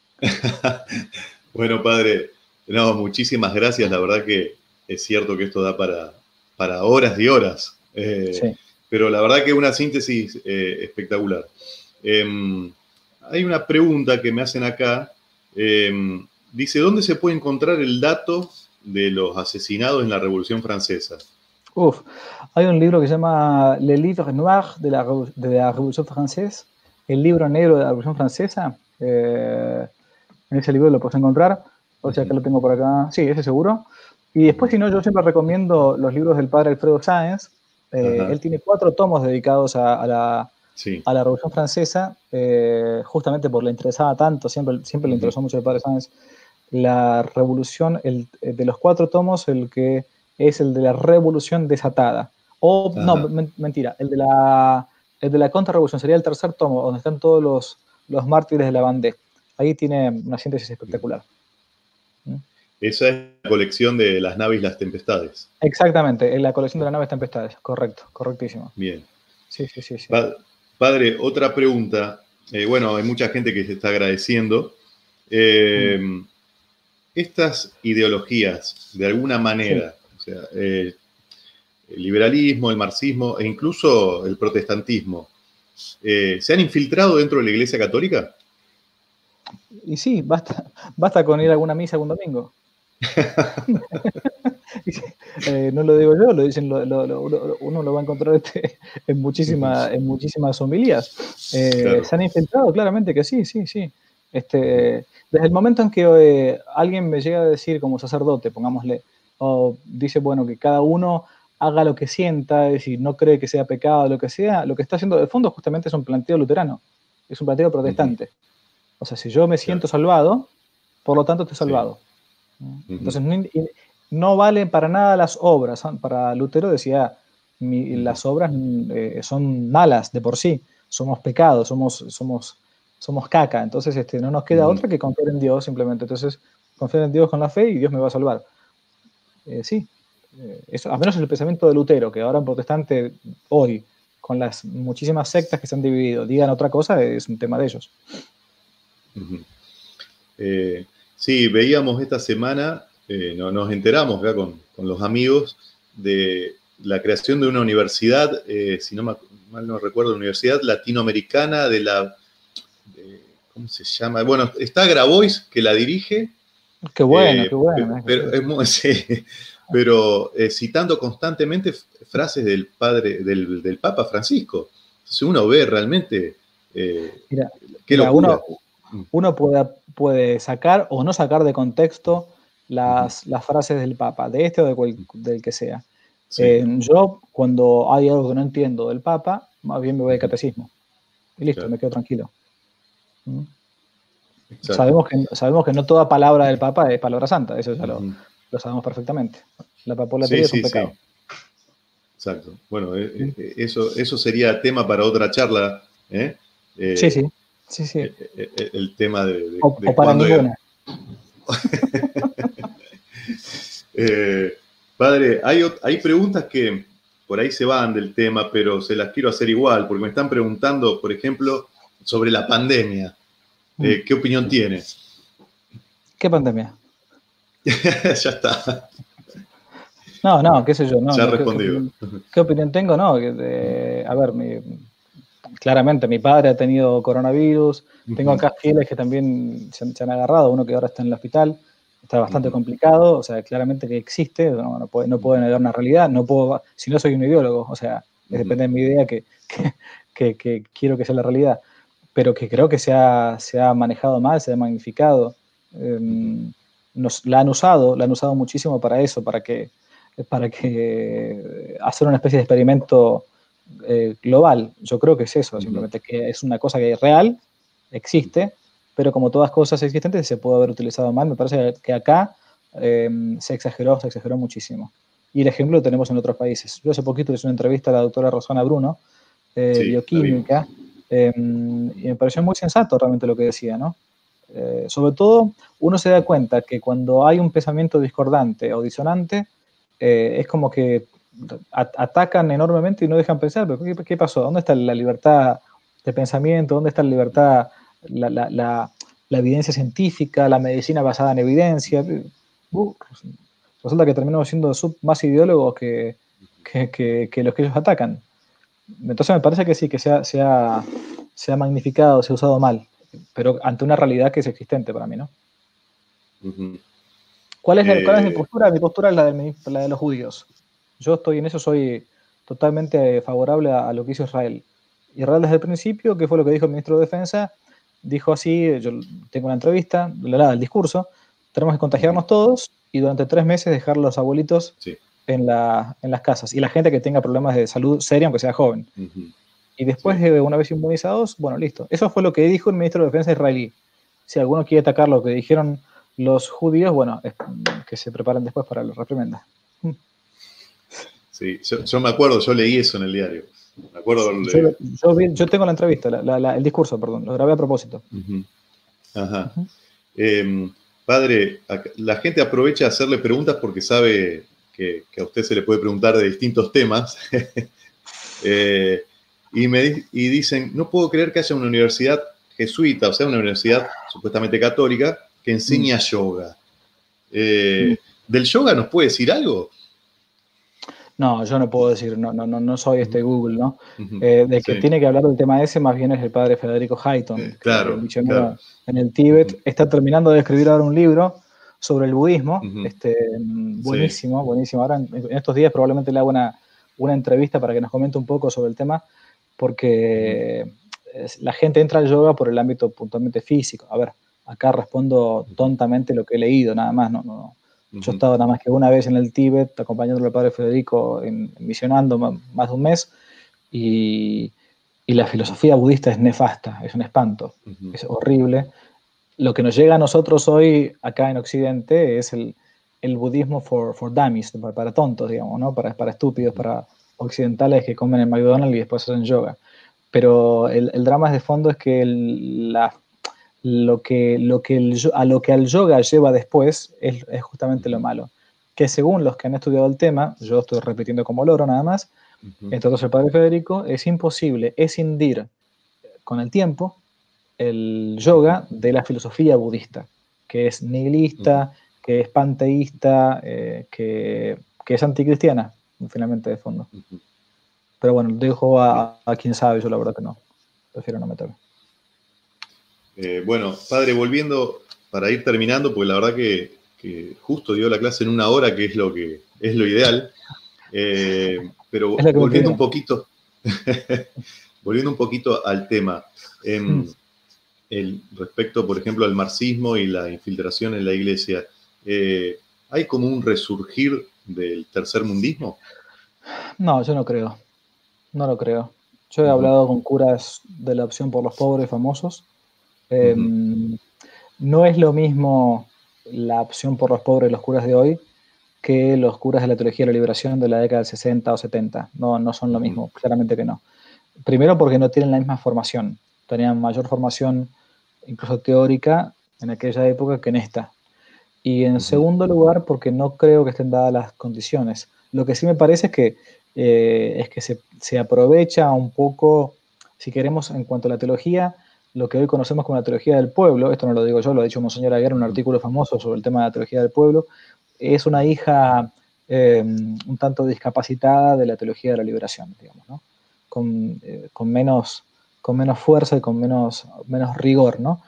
Bueno, padre, no, muchísimas gracias, la verdad que es cierto que esto da para, para horas y horas, eh, Sí. pero la verdad que es una síntesis eh, espectacular. Eh, hay una pregunta que me hacen acá, eh, dice, ¿dónde se puede encontrar el dato de los asesinados en la Revolución Francesa? Uf, hay un libro que se llama Le Livre Noir de la, de la Revolución Francesa, el libro negro de la Revolución Francesa. Eh, en ese libro lo puedes encontrar, o sea que lo tengo por acá, sí, ese seguro. Y después, si no, yo siempre recomiendo los libros del padre Alfredo Sáenz. Eh, él tiene cuatro tomos dedicados a, a, la, sí. a la Revolución Francesa, eh, justamente porque le interesaba tanto, siempre, siempre uh-huh. le interesó mucho el padre Sáenz. La revolución, el, de los cuatro tomos, el que es el de la revolución desatada. O, Ajá. no, men mentira, el de la, el de la contrarrevolución sería el tercer tomo, donde están todos los, los mártires de la Vendée. Ahí tiene una síntesis espectacular. ¿Mm? Esa es la colección de las naves y las tempestades. Exactamente, en la colección de las naves y tempestades, correcto, correctísimo. Bien. Sí, sí, sí. sí. Pa padre, otra pregunta. Eh, bueno, hay mucha gente que se está agradeciendo. Eh, mm. Estas ideologías, de alguna manera, sí. o sea, eh, el liberalismo, el marxismo e incluso el protestantismo, eh, ¿se han infiltrado dentro de la Iglesia Católica? Y sí, basta, basta con ir a alguna misa algún domingo. eh, no lo digo yo, lo dicen, lo, lo, lo, uno lo va a encontrar este, en, muchísima, en muchísimas homilías. Eh, claro. Se han infiltrado, claramente que sí, sí, sí. Este, desde el momento en que eh, alguien me llega a decir como sacerdote, pongámosle, o dice, bueno, que cada uno haga lo que sienta, es decir, no cree que sea pecado, lo que sea, lo que está haciendo de fondo justamente es un planteo luterano, es un planteo protestante. Uh-huh. O sea, si yo me siento claro. salvado, por lo tanto estoy salvado. Sí. Uh-huh. Entonces, no, no valen para nada las obras. Para Lutero decía, mi, uh-huh. las obras eh, son malas de por sí, somos pecados, somos, somos, somos caca. Entonces, este, no nos queda uh-huh. otra que confiar en Dios simplemente. Entonces, confiar en Dios con la fe y Dios me va a salvar. Eh, sí, eh, eso, al menos es el pensamiento de Lutero, que ahora en protestante, hoy, con las muchísimas sectas que se han dividido, digan otra cosa, es un tema de ellos. Uh-huh. eh, sí, veíamos esta semana, eh, no, nos enteramos acá con, con los amigos de la creación de una universidad, eh, si no mal no recuerdo, Universidad Latinoamericana de la, de, ¿cómo se llama? Bueno, está Grabois, que la dirige. Qué bueno, eh, qué bueno. Pero, es muy, sí, pero eh, citando constantemente frases del padre, del, del Papa Francisco. Entonces uno ve realmente eh, mira, qué mira, locura. Uno, uno puede, puede sacar o no sacar de contexto las, uh-huh. las frases del Papa, de este o de cual, del que sea. Sí. Eh, yo, cuando hay algo que no entiendo del Papa, más bien me voy al catecismo. Y listo, claro. me quedo tranquilo. ¿Mm? Sabemos que, sabemos que no toda palabra del Papa es palabra santa, eso ya lo, uh-huh. lo sabemos perfectamente. La papolatría sí, es un sí, pecado. Sí. Exacto. Bueno, eh, eh, eso, eso sería tema para otra charla. ¿eh? Eh, sí, sí. sí, sí. El, el, el tema de, de, o, de o para ninguna. eh, padre, hay, hay preguntas que por ahí se van del tema, pero se las quiero hacer igual, porque me están preguntando, por ejemplo, sobre la pandemia. Eh, ¿Qué opinión tiene? ¿Qué pandemia? Ya está. No, no, qué sé yo. No, ya no, respondido. ¿qué, qué, qué opinión tengo? No, que, eh, a ver, mi, claramente mi padre ha tenido coronavirus. Uh-huh. Tengo acá fieles que también se, se han agarrado, uno que ahora está en el hospital. Está bastante uh-huh. complicado, o sea, claramente que existe, no, no, puede, no puedo negar una realidad, no puedo, si no soy un ideólogo, o sea, uh-huh. depende de mi idea que, que, que, que quiero que sea la realidad. Pero que creo que se ha, se ha manejado mal, se ha magnificado. Eh, nos, la han usado, la han usado muchísimo para eso, para que, para que hacer una especie de experimento eh, global. Yo creo que es eso, uh-huh. simplemente que es una cosa que es real, existe, pero como todas cosas existentes se puede haber utilizado mal. Me parece que acá eh, se exageró, se exageró muchísimo. Y el ejemplo lo tenemos en otros países. Yo hace poquito hice una entrevista a la doctora Rosana Bruno, eh, sí, bioquímica, Eh, y me pareció muy sensato realmente lo que decía, ¿no? Eh, sobre todo, uno se da cuenta que cuando hay un pensamiento discordante o disonante, eh, es como que a, atacan enormemente y no dejan pensar, pero ¿qué, qué pasó? ¿Dónde está la libertad de pensamiento? ¿Dónde está la libertad, la, la, la, la evidencia científica, la medicina basada en evidencia? Uh, resulta que terminamos siendo sub, más ideólogos que, que, que, que los que ellos atacan. Entonces me parece que sí, que se ha, se ha, se ha magnificado, se ha usado mal, pero ante una realidad que es existente para mí, ¿no? Uh-huh. ¿Cuál es, la, eh, ¿Cuál es mi postura? Mi postura es la de, la de los judíos. Yo estoy en eso, soy totalmente favorable a, a lo que hizo Israel. Israel desde el principio, que fue lo que dijo el ministro de Defensa, dijo así, yo tengo una entrevista, la, el discurso, tenemos que contagiarnos uh-huh. todos y durante tres meses dejar a los abuelitos sí. en, la, en las casas. Y la gente que tenga problemas de salud seria, aunque sea joven. Uh-huh. Y después, sí. de una vez inmunizados, bueno, listo. Eso fue lo que dijo el ministro de Defensa israelí. Si alguno quiere atacar lo que dijeron los judíos, bueno, es, que se preparen después para los reprimendas. Sí, yo, yo me acuerdo, yo leí eso en el diario. Me acuerdo. Yo, de... yo, vi, yo tengo la entrevista, la, la, la, el discurso, perdón, lo grabé a propósito. Uh-huh. Ajá. Uh-huh. Eh, padre, la gente aprovecha a hacerle preguntas porque sabe que, que a usted se le puede preguntar de distintos temas. eh, y, me, y dicen, no puedo creer que haya una universidad jesuita, o sea, una universidad supuestamente católica, que enseña mm. yoga. Eh, mm. ¿Del yoga nos puede decir algo? No, yo no puedo decir, no, no, no soy este Google, ¿no? Uh-huh. Eh, de que sí. tiene que hablar del tema ese, más bien es el padre Federico Hayton, eh, claro, que misionero claro. en el Tíbet. Uh-huh. Está terminando de escribir ahora un libro sobre el budismo, uh-huh. este, buenísimo, sí. buenísimo. Ahora en, en estos días probablemente le hago una, una entrevista para que nos comente un poco sobre el tema, porque uh-huh. la gente entra al yoga por el ámbito puntualmente físico. A ver, acá respondo tontamente lo que he leído, nada más, no, no. Uh-huh. Yo he estado nada más que una vez en el Tíbet acompañándolo al padre Federico en, en misionando más, más de un mes y, y la filosofía budista es nefasta, es un espanto, uh-huh. es horrible. Lo que nos llega a nosotros hoy acá en Occidente es el, el budismo for, for dummies, para, para tontos, digamos, ¿no? para, para estúpidos, para occidentales que comen en McDonald's y después hacen yoga. Pero el, el drama de fondo es que el, la Lo que, lo que el, a lo que al yoga lleva después es, es justamente lo malo. Que según los que han estudiado el tema, yo estoy repitiendo como loro nada más, uh-huh. entonces el padre Federico, es imposible escindir con el tiempo el yoga de la filosofía budista, que es nihilista, uh-huh. que es panteísta, eh, que, que es anticristiana, finalmente de fondo. Uh-huh. Pero bueno, dejo a, a quien sabe, yo la verdad que no, prefiero no meterme. Eh, bueno, padre, volviendo para ir terminando, porque la verdad que, que justo dio la clase en una hora, que es lo que es lo ideal. Eh, pero volviendo un poquito, volviendo un poquito al tema, eh, mm. el, respecto, por ejemplo, al marxismo y la infiltración en la iglesia, eh, ¿hay como un resurgir del tercermundismo? No, yo no creo. No lo creo. Yo he uh-huh. hablado con curas de la Opción por los Pobres famosos. Eh, uh-huh. No es lo mismo la Opción por los Pobres de los curas de hoy que los curas de la Teología de la Liberación de la década del sesenta o setenta. No, no son lo mismo, uh-huh. claramente que no. Primero porque no tienen la misma formación. Tenían mayor formación, incluso teórica, en aquella época que en esta. Y en uh-huh. segundo lugar porque no creo que estén dadas las condiciones. Lo que sí me parece es que, eh, es que se, se aprovecha un poco, si queremos, en cuanto a la teología, lo que hoy conocemos como la teología del pueblo, esto no lo digo yo, lo ha dicho Monseñor Aguirre en un artículo famoso sobre el tema de la teología del pueblo, es una hija eh, un tanto discapacitada de la teología de la liberación, digamos, ¿no? Con, eh, con, menos, con menos fuerza y con menos, menos rigor, ¿no?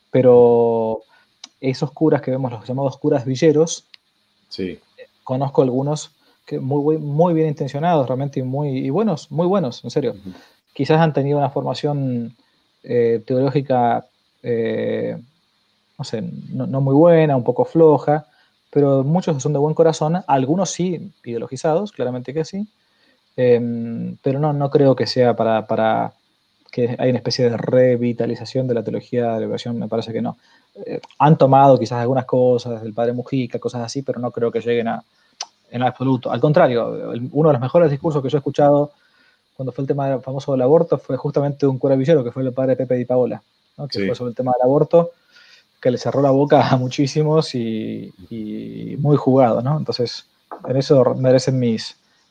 Pero esos curas que vemos, los llamados curas villeros, sí. eh, conozco algunos que muy, muy bien intencionados realmente y muy y buenos, muy buenos, en serio. Uh-huh. Quizás han tenido una formación Eh, teológica, eh, no sé, no, no muy buena, un poco floja, pero muchos son de buen corazón, algunos sí ideologizados, claramente que sí, eh, pero no, no creo que sea para, para que hay una especie de revitalización de la teología de la liberación, me parece que no. Eh, han tomado quizás algunas cosas del padre Mujica, cosas así, pero no creo que lleguen a, en absoluto. Al contrario, el, uno de los mejores discursos que yo he escuchado cuando fue el tema famoso del aborto, fue justamente un cura villero, que fue el padre Pepe Di Paola, ¿no? Que sí. fue sobre el tema del aborto, que le cerró la boca a muchísimos y, y muy jugado, ¿no? Entonces, en eso merecen mis,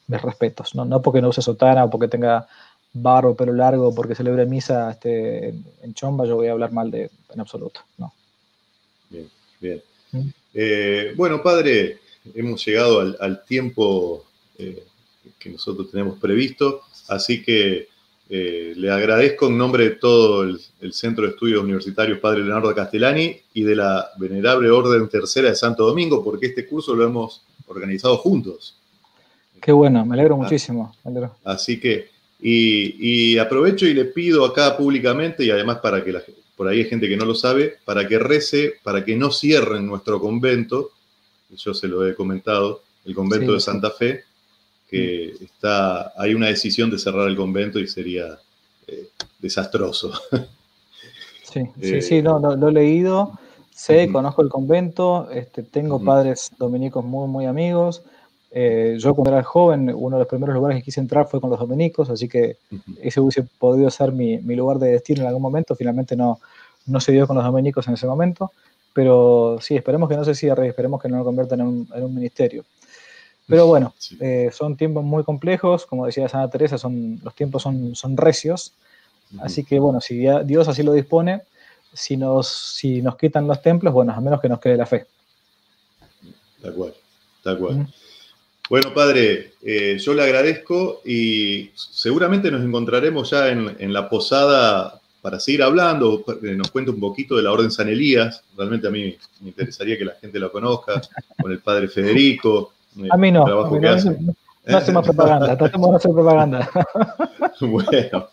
mis respetos, ¿no? No porque no use sotana o porque tenga barba o pelo largo o porque celebre misa este, en, en chomba, yo voy a hablar mal de en absoluto, ¿no? Bien, bien. ¿Mm? Eh, bueno, padre, hemos llegado al, al tiempo eh, que nosotros tenemos previsto, así que eh, le agradezco en nombre de todo el, el Centro de Estudios Universitarios Padre Leonardo Castellani y de la Venerable Orden Tercera de Santo Domingo, porque este curso lo hemos organizado juntos. Qué bueno, me alegro muchísimo. Me alegro. Así que, y, y aprovecho y le pido acá públicamente, y además para que la, por ahí hay gente que no lo sabe, para que rece, para que no cierren nuestro convento, yo se lo he comentado, el convento Sí, de Santa sí. Fe, que está, hay una decisión de cerrar el convento y sería eh, desastroso. Sí, eh, sí, sí, no, lo, lo he leído, sé, uh-huh. conozco el convento, este, tengo Uh-huh. padres dominicos muy, muy amigos. Eh, yo cuando era joven, uno de los primeros lugares que quise entrar fue con los dominicos, así que Uh-huh. ese hubiese podido ser mi, mi lugar de destino en algún momento. Finalmente no, no se dio con los dominicos en ese momento, pero sí, esperemos que no se cierre, esperemos que no lo conviertan en un, en un ministerio. Pero bueno, Sí. eh, son tiempos muy complejos, como decía Santa Teresa, son, los tiempos son, son recios, uh-huh. Así que bueno, si Dios así lo dispone, si nos, si nos quitan los templos, bueno, a menos que nos quede la fe. Tal cual, tal cual. Uh-huh. Bueno, padre, eh, yo le agradezco y seguramente nos encontraremos ya en, en la posada para seguir hablando, nos cuente un poquito de la Orden San Elías. Realmente a mí me interesaría que la gente lo conozca, con el padre Federico. A mí no, el trabajo a mí que no, hace. no, no hacemos propaganda, tratemos de hacer propaganda. Bueno,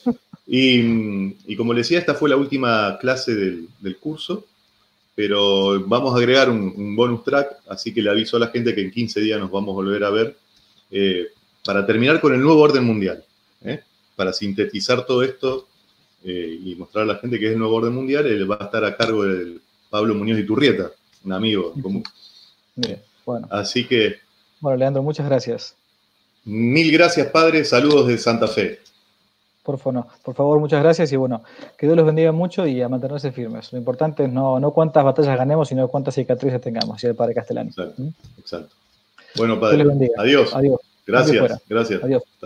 y, y como le decía, esta fue la última clase del, del curso, pero vamos a agregar un, un bonus track, así que le aviso a la gente que en quince días nos vamos a volver a ver, eh, para terminar con el nuevo orden mundial, ¿eh? Para sintetizar todo esto eh, y mostrar a la gente que es el nuevo orden mundial. Él va a estar a cargo del Pablo Muñoz de Iturrieta, un amigo común. Bien, bueno. Así que... Bueno, Leandro, muchas gracias. Mil gracias, padre. Saludos de Santa Fe. Por favor, por favor, muchas gracias y bueno, que Dios los bendiga mucho y a mantenerse firmes. Lo importante es no, no cuántas batallas ganemos, sino cuántas cicatrices tengamos, y el padre Castellani. Exacto, ¿Mm? exacto. Bueno, padre, Dios les bendiga. adiós. Adiós. Gracias, gracias. Adiós.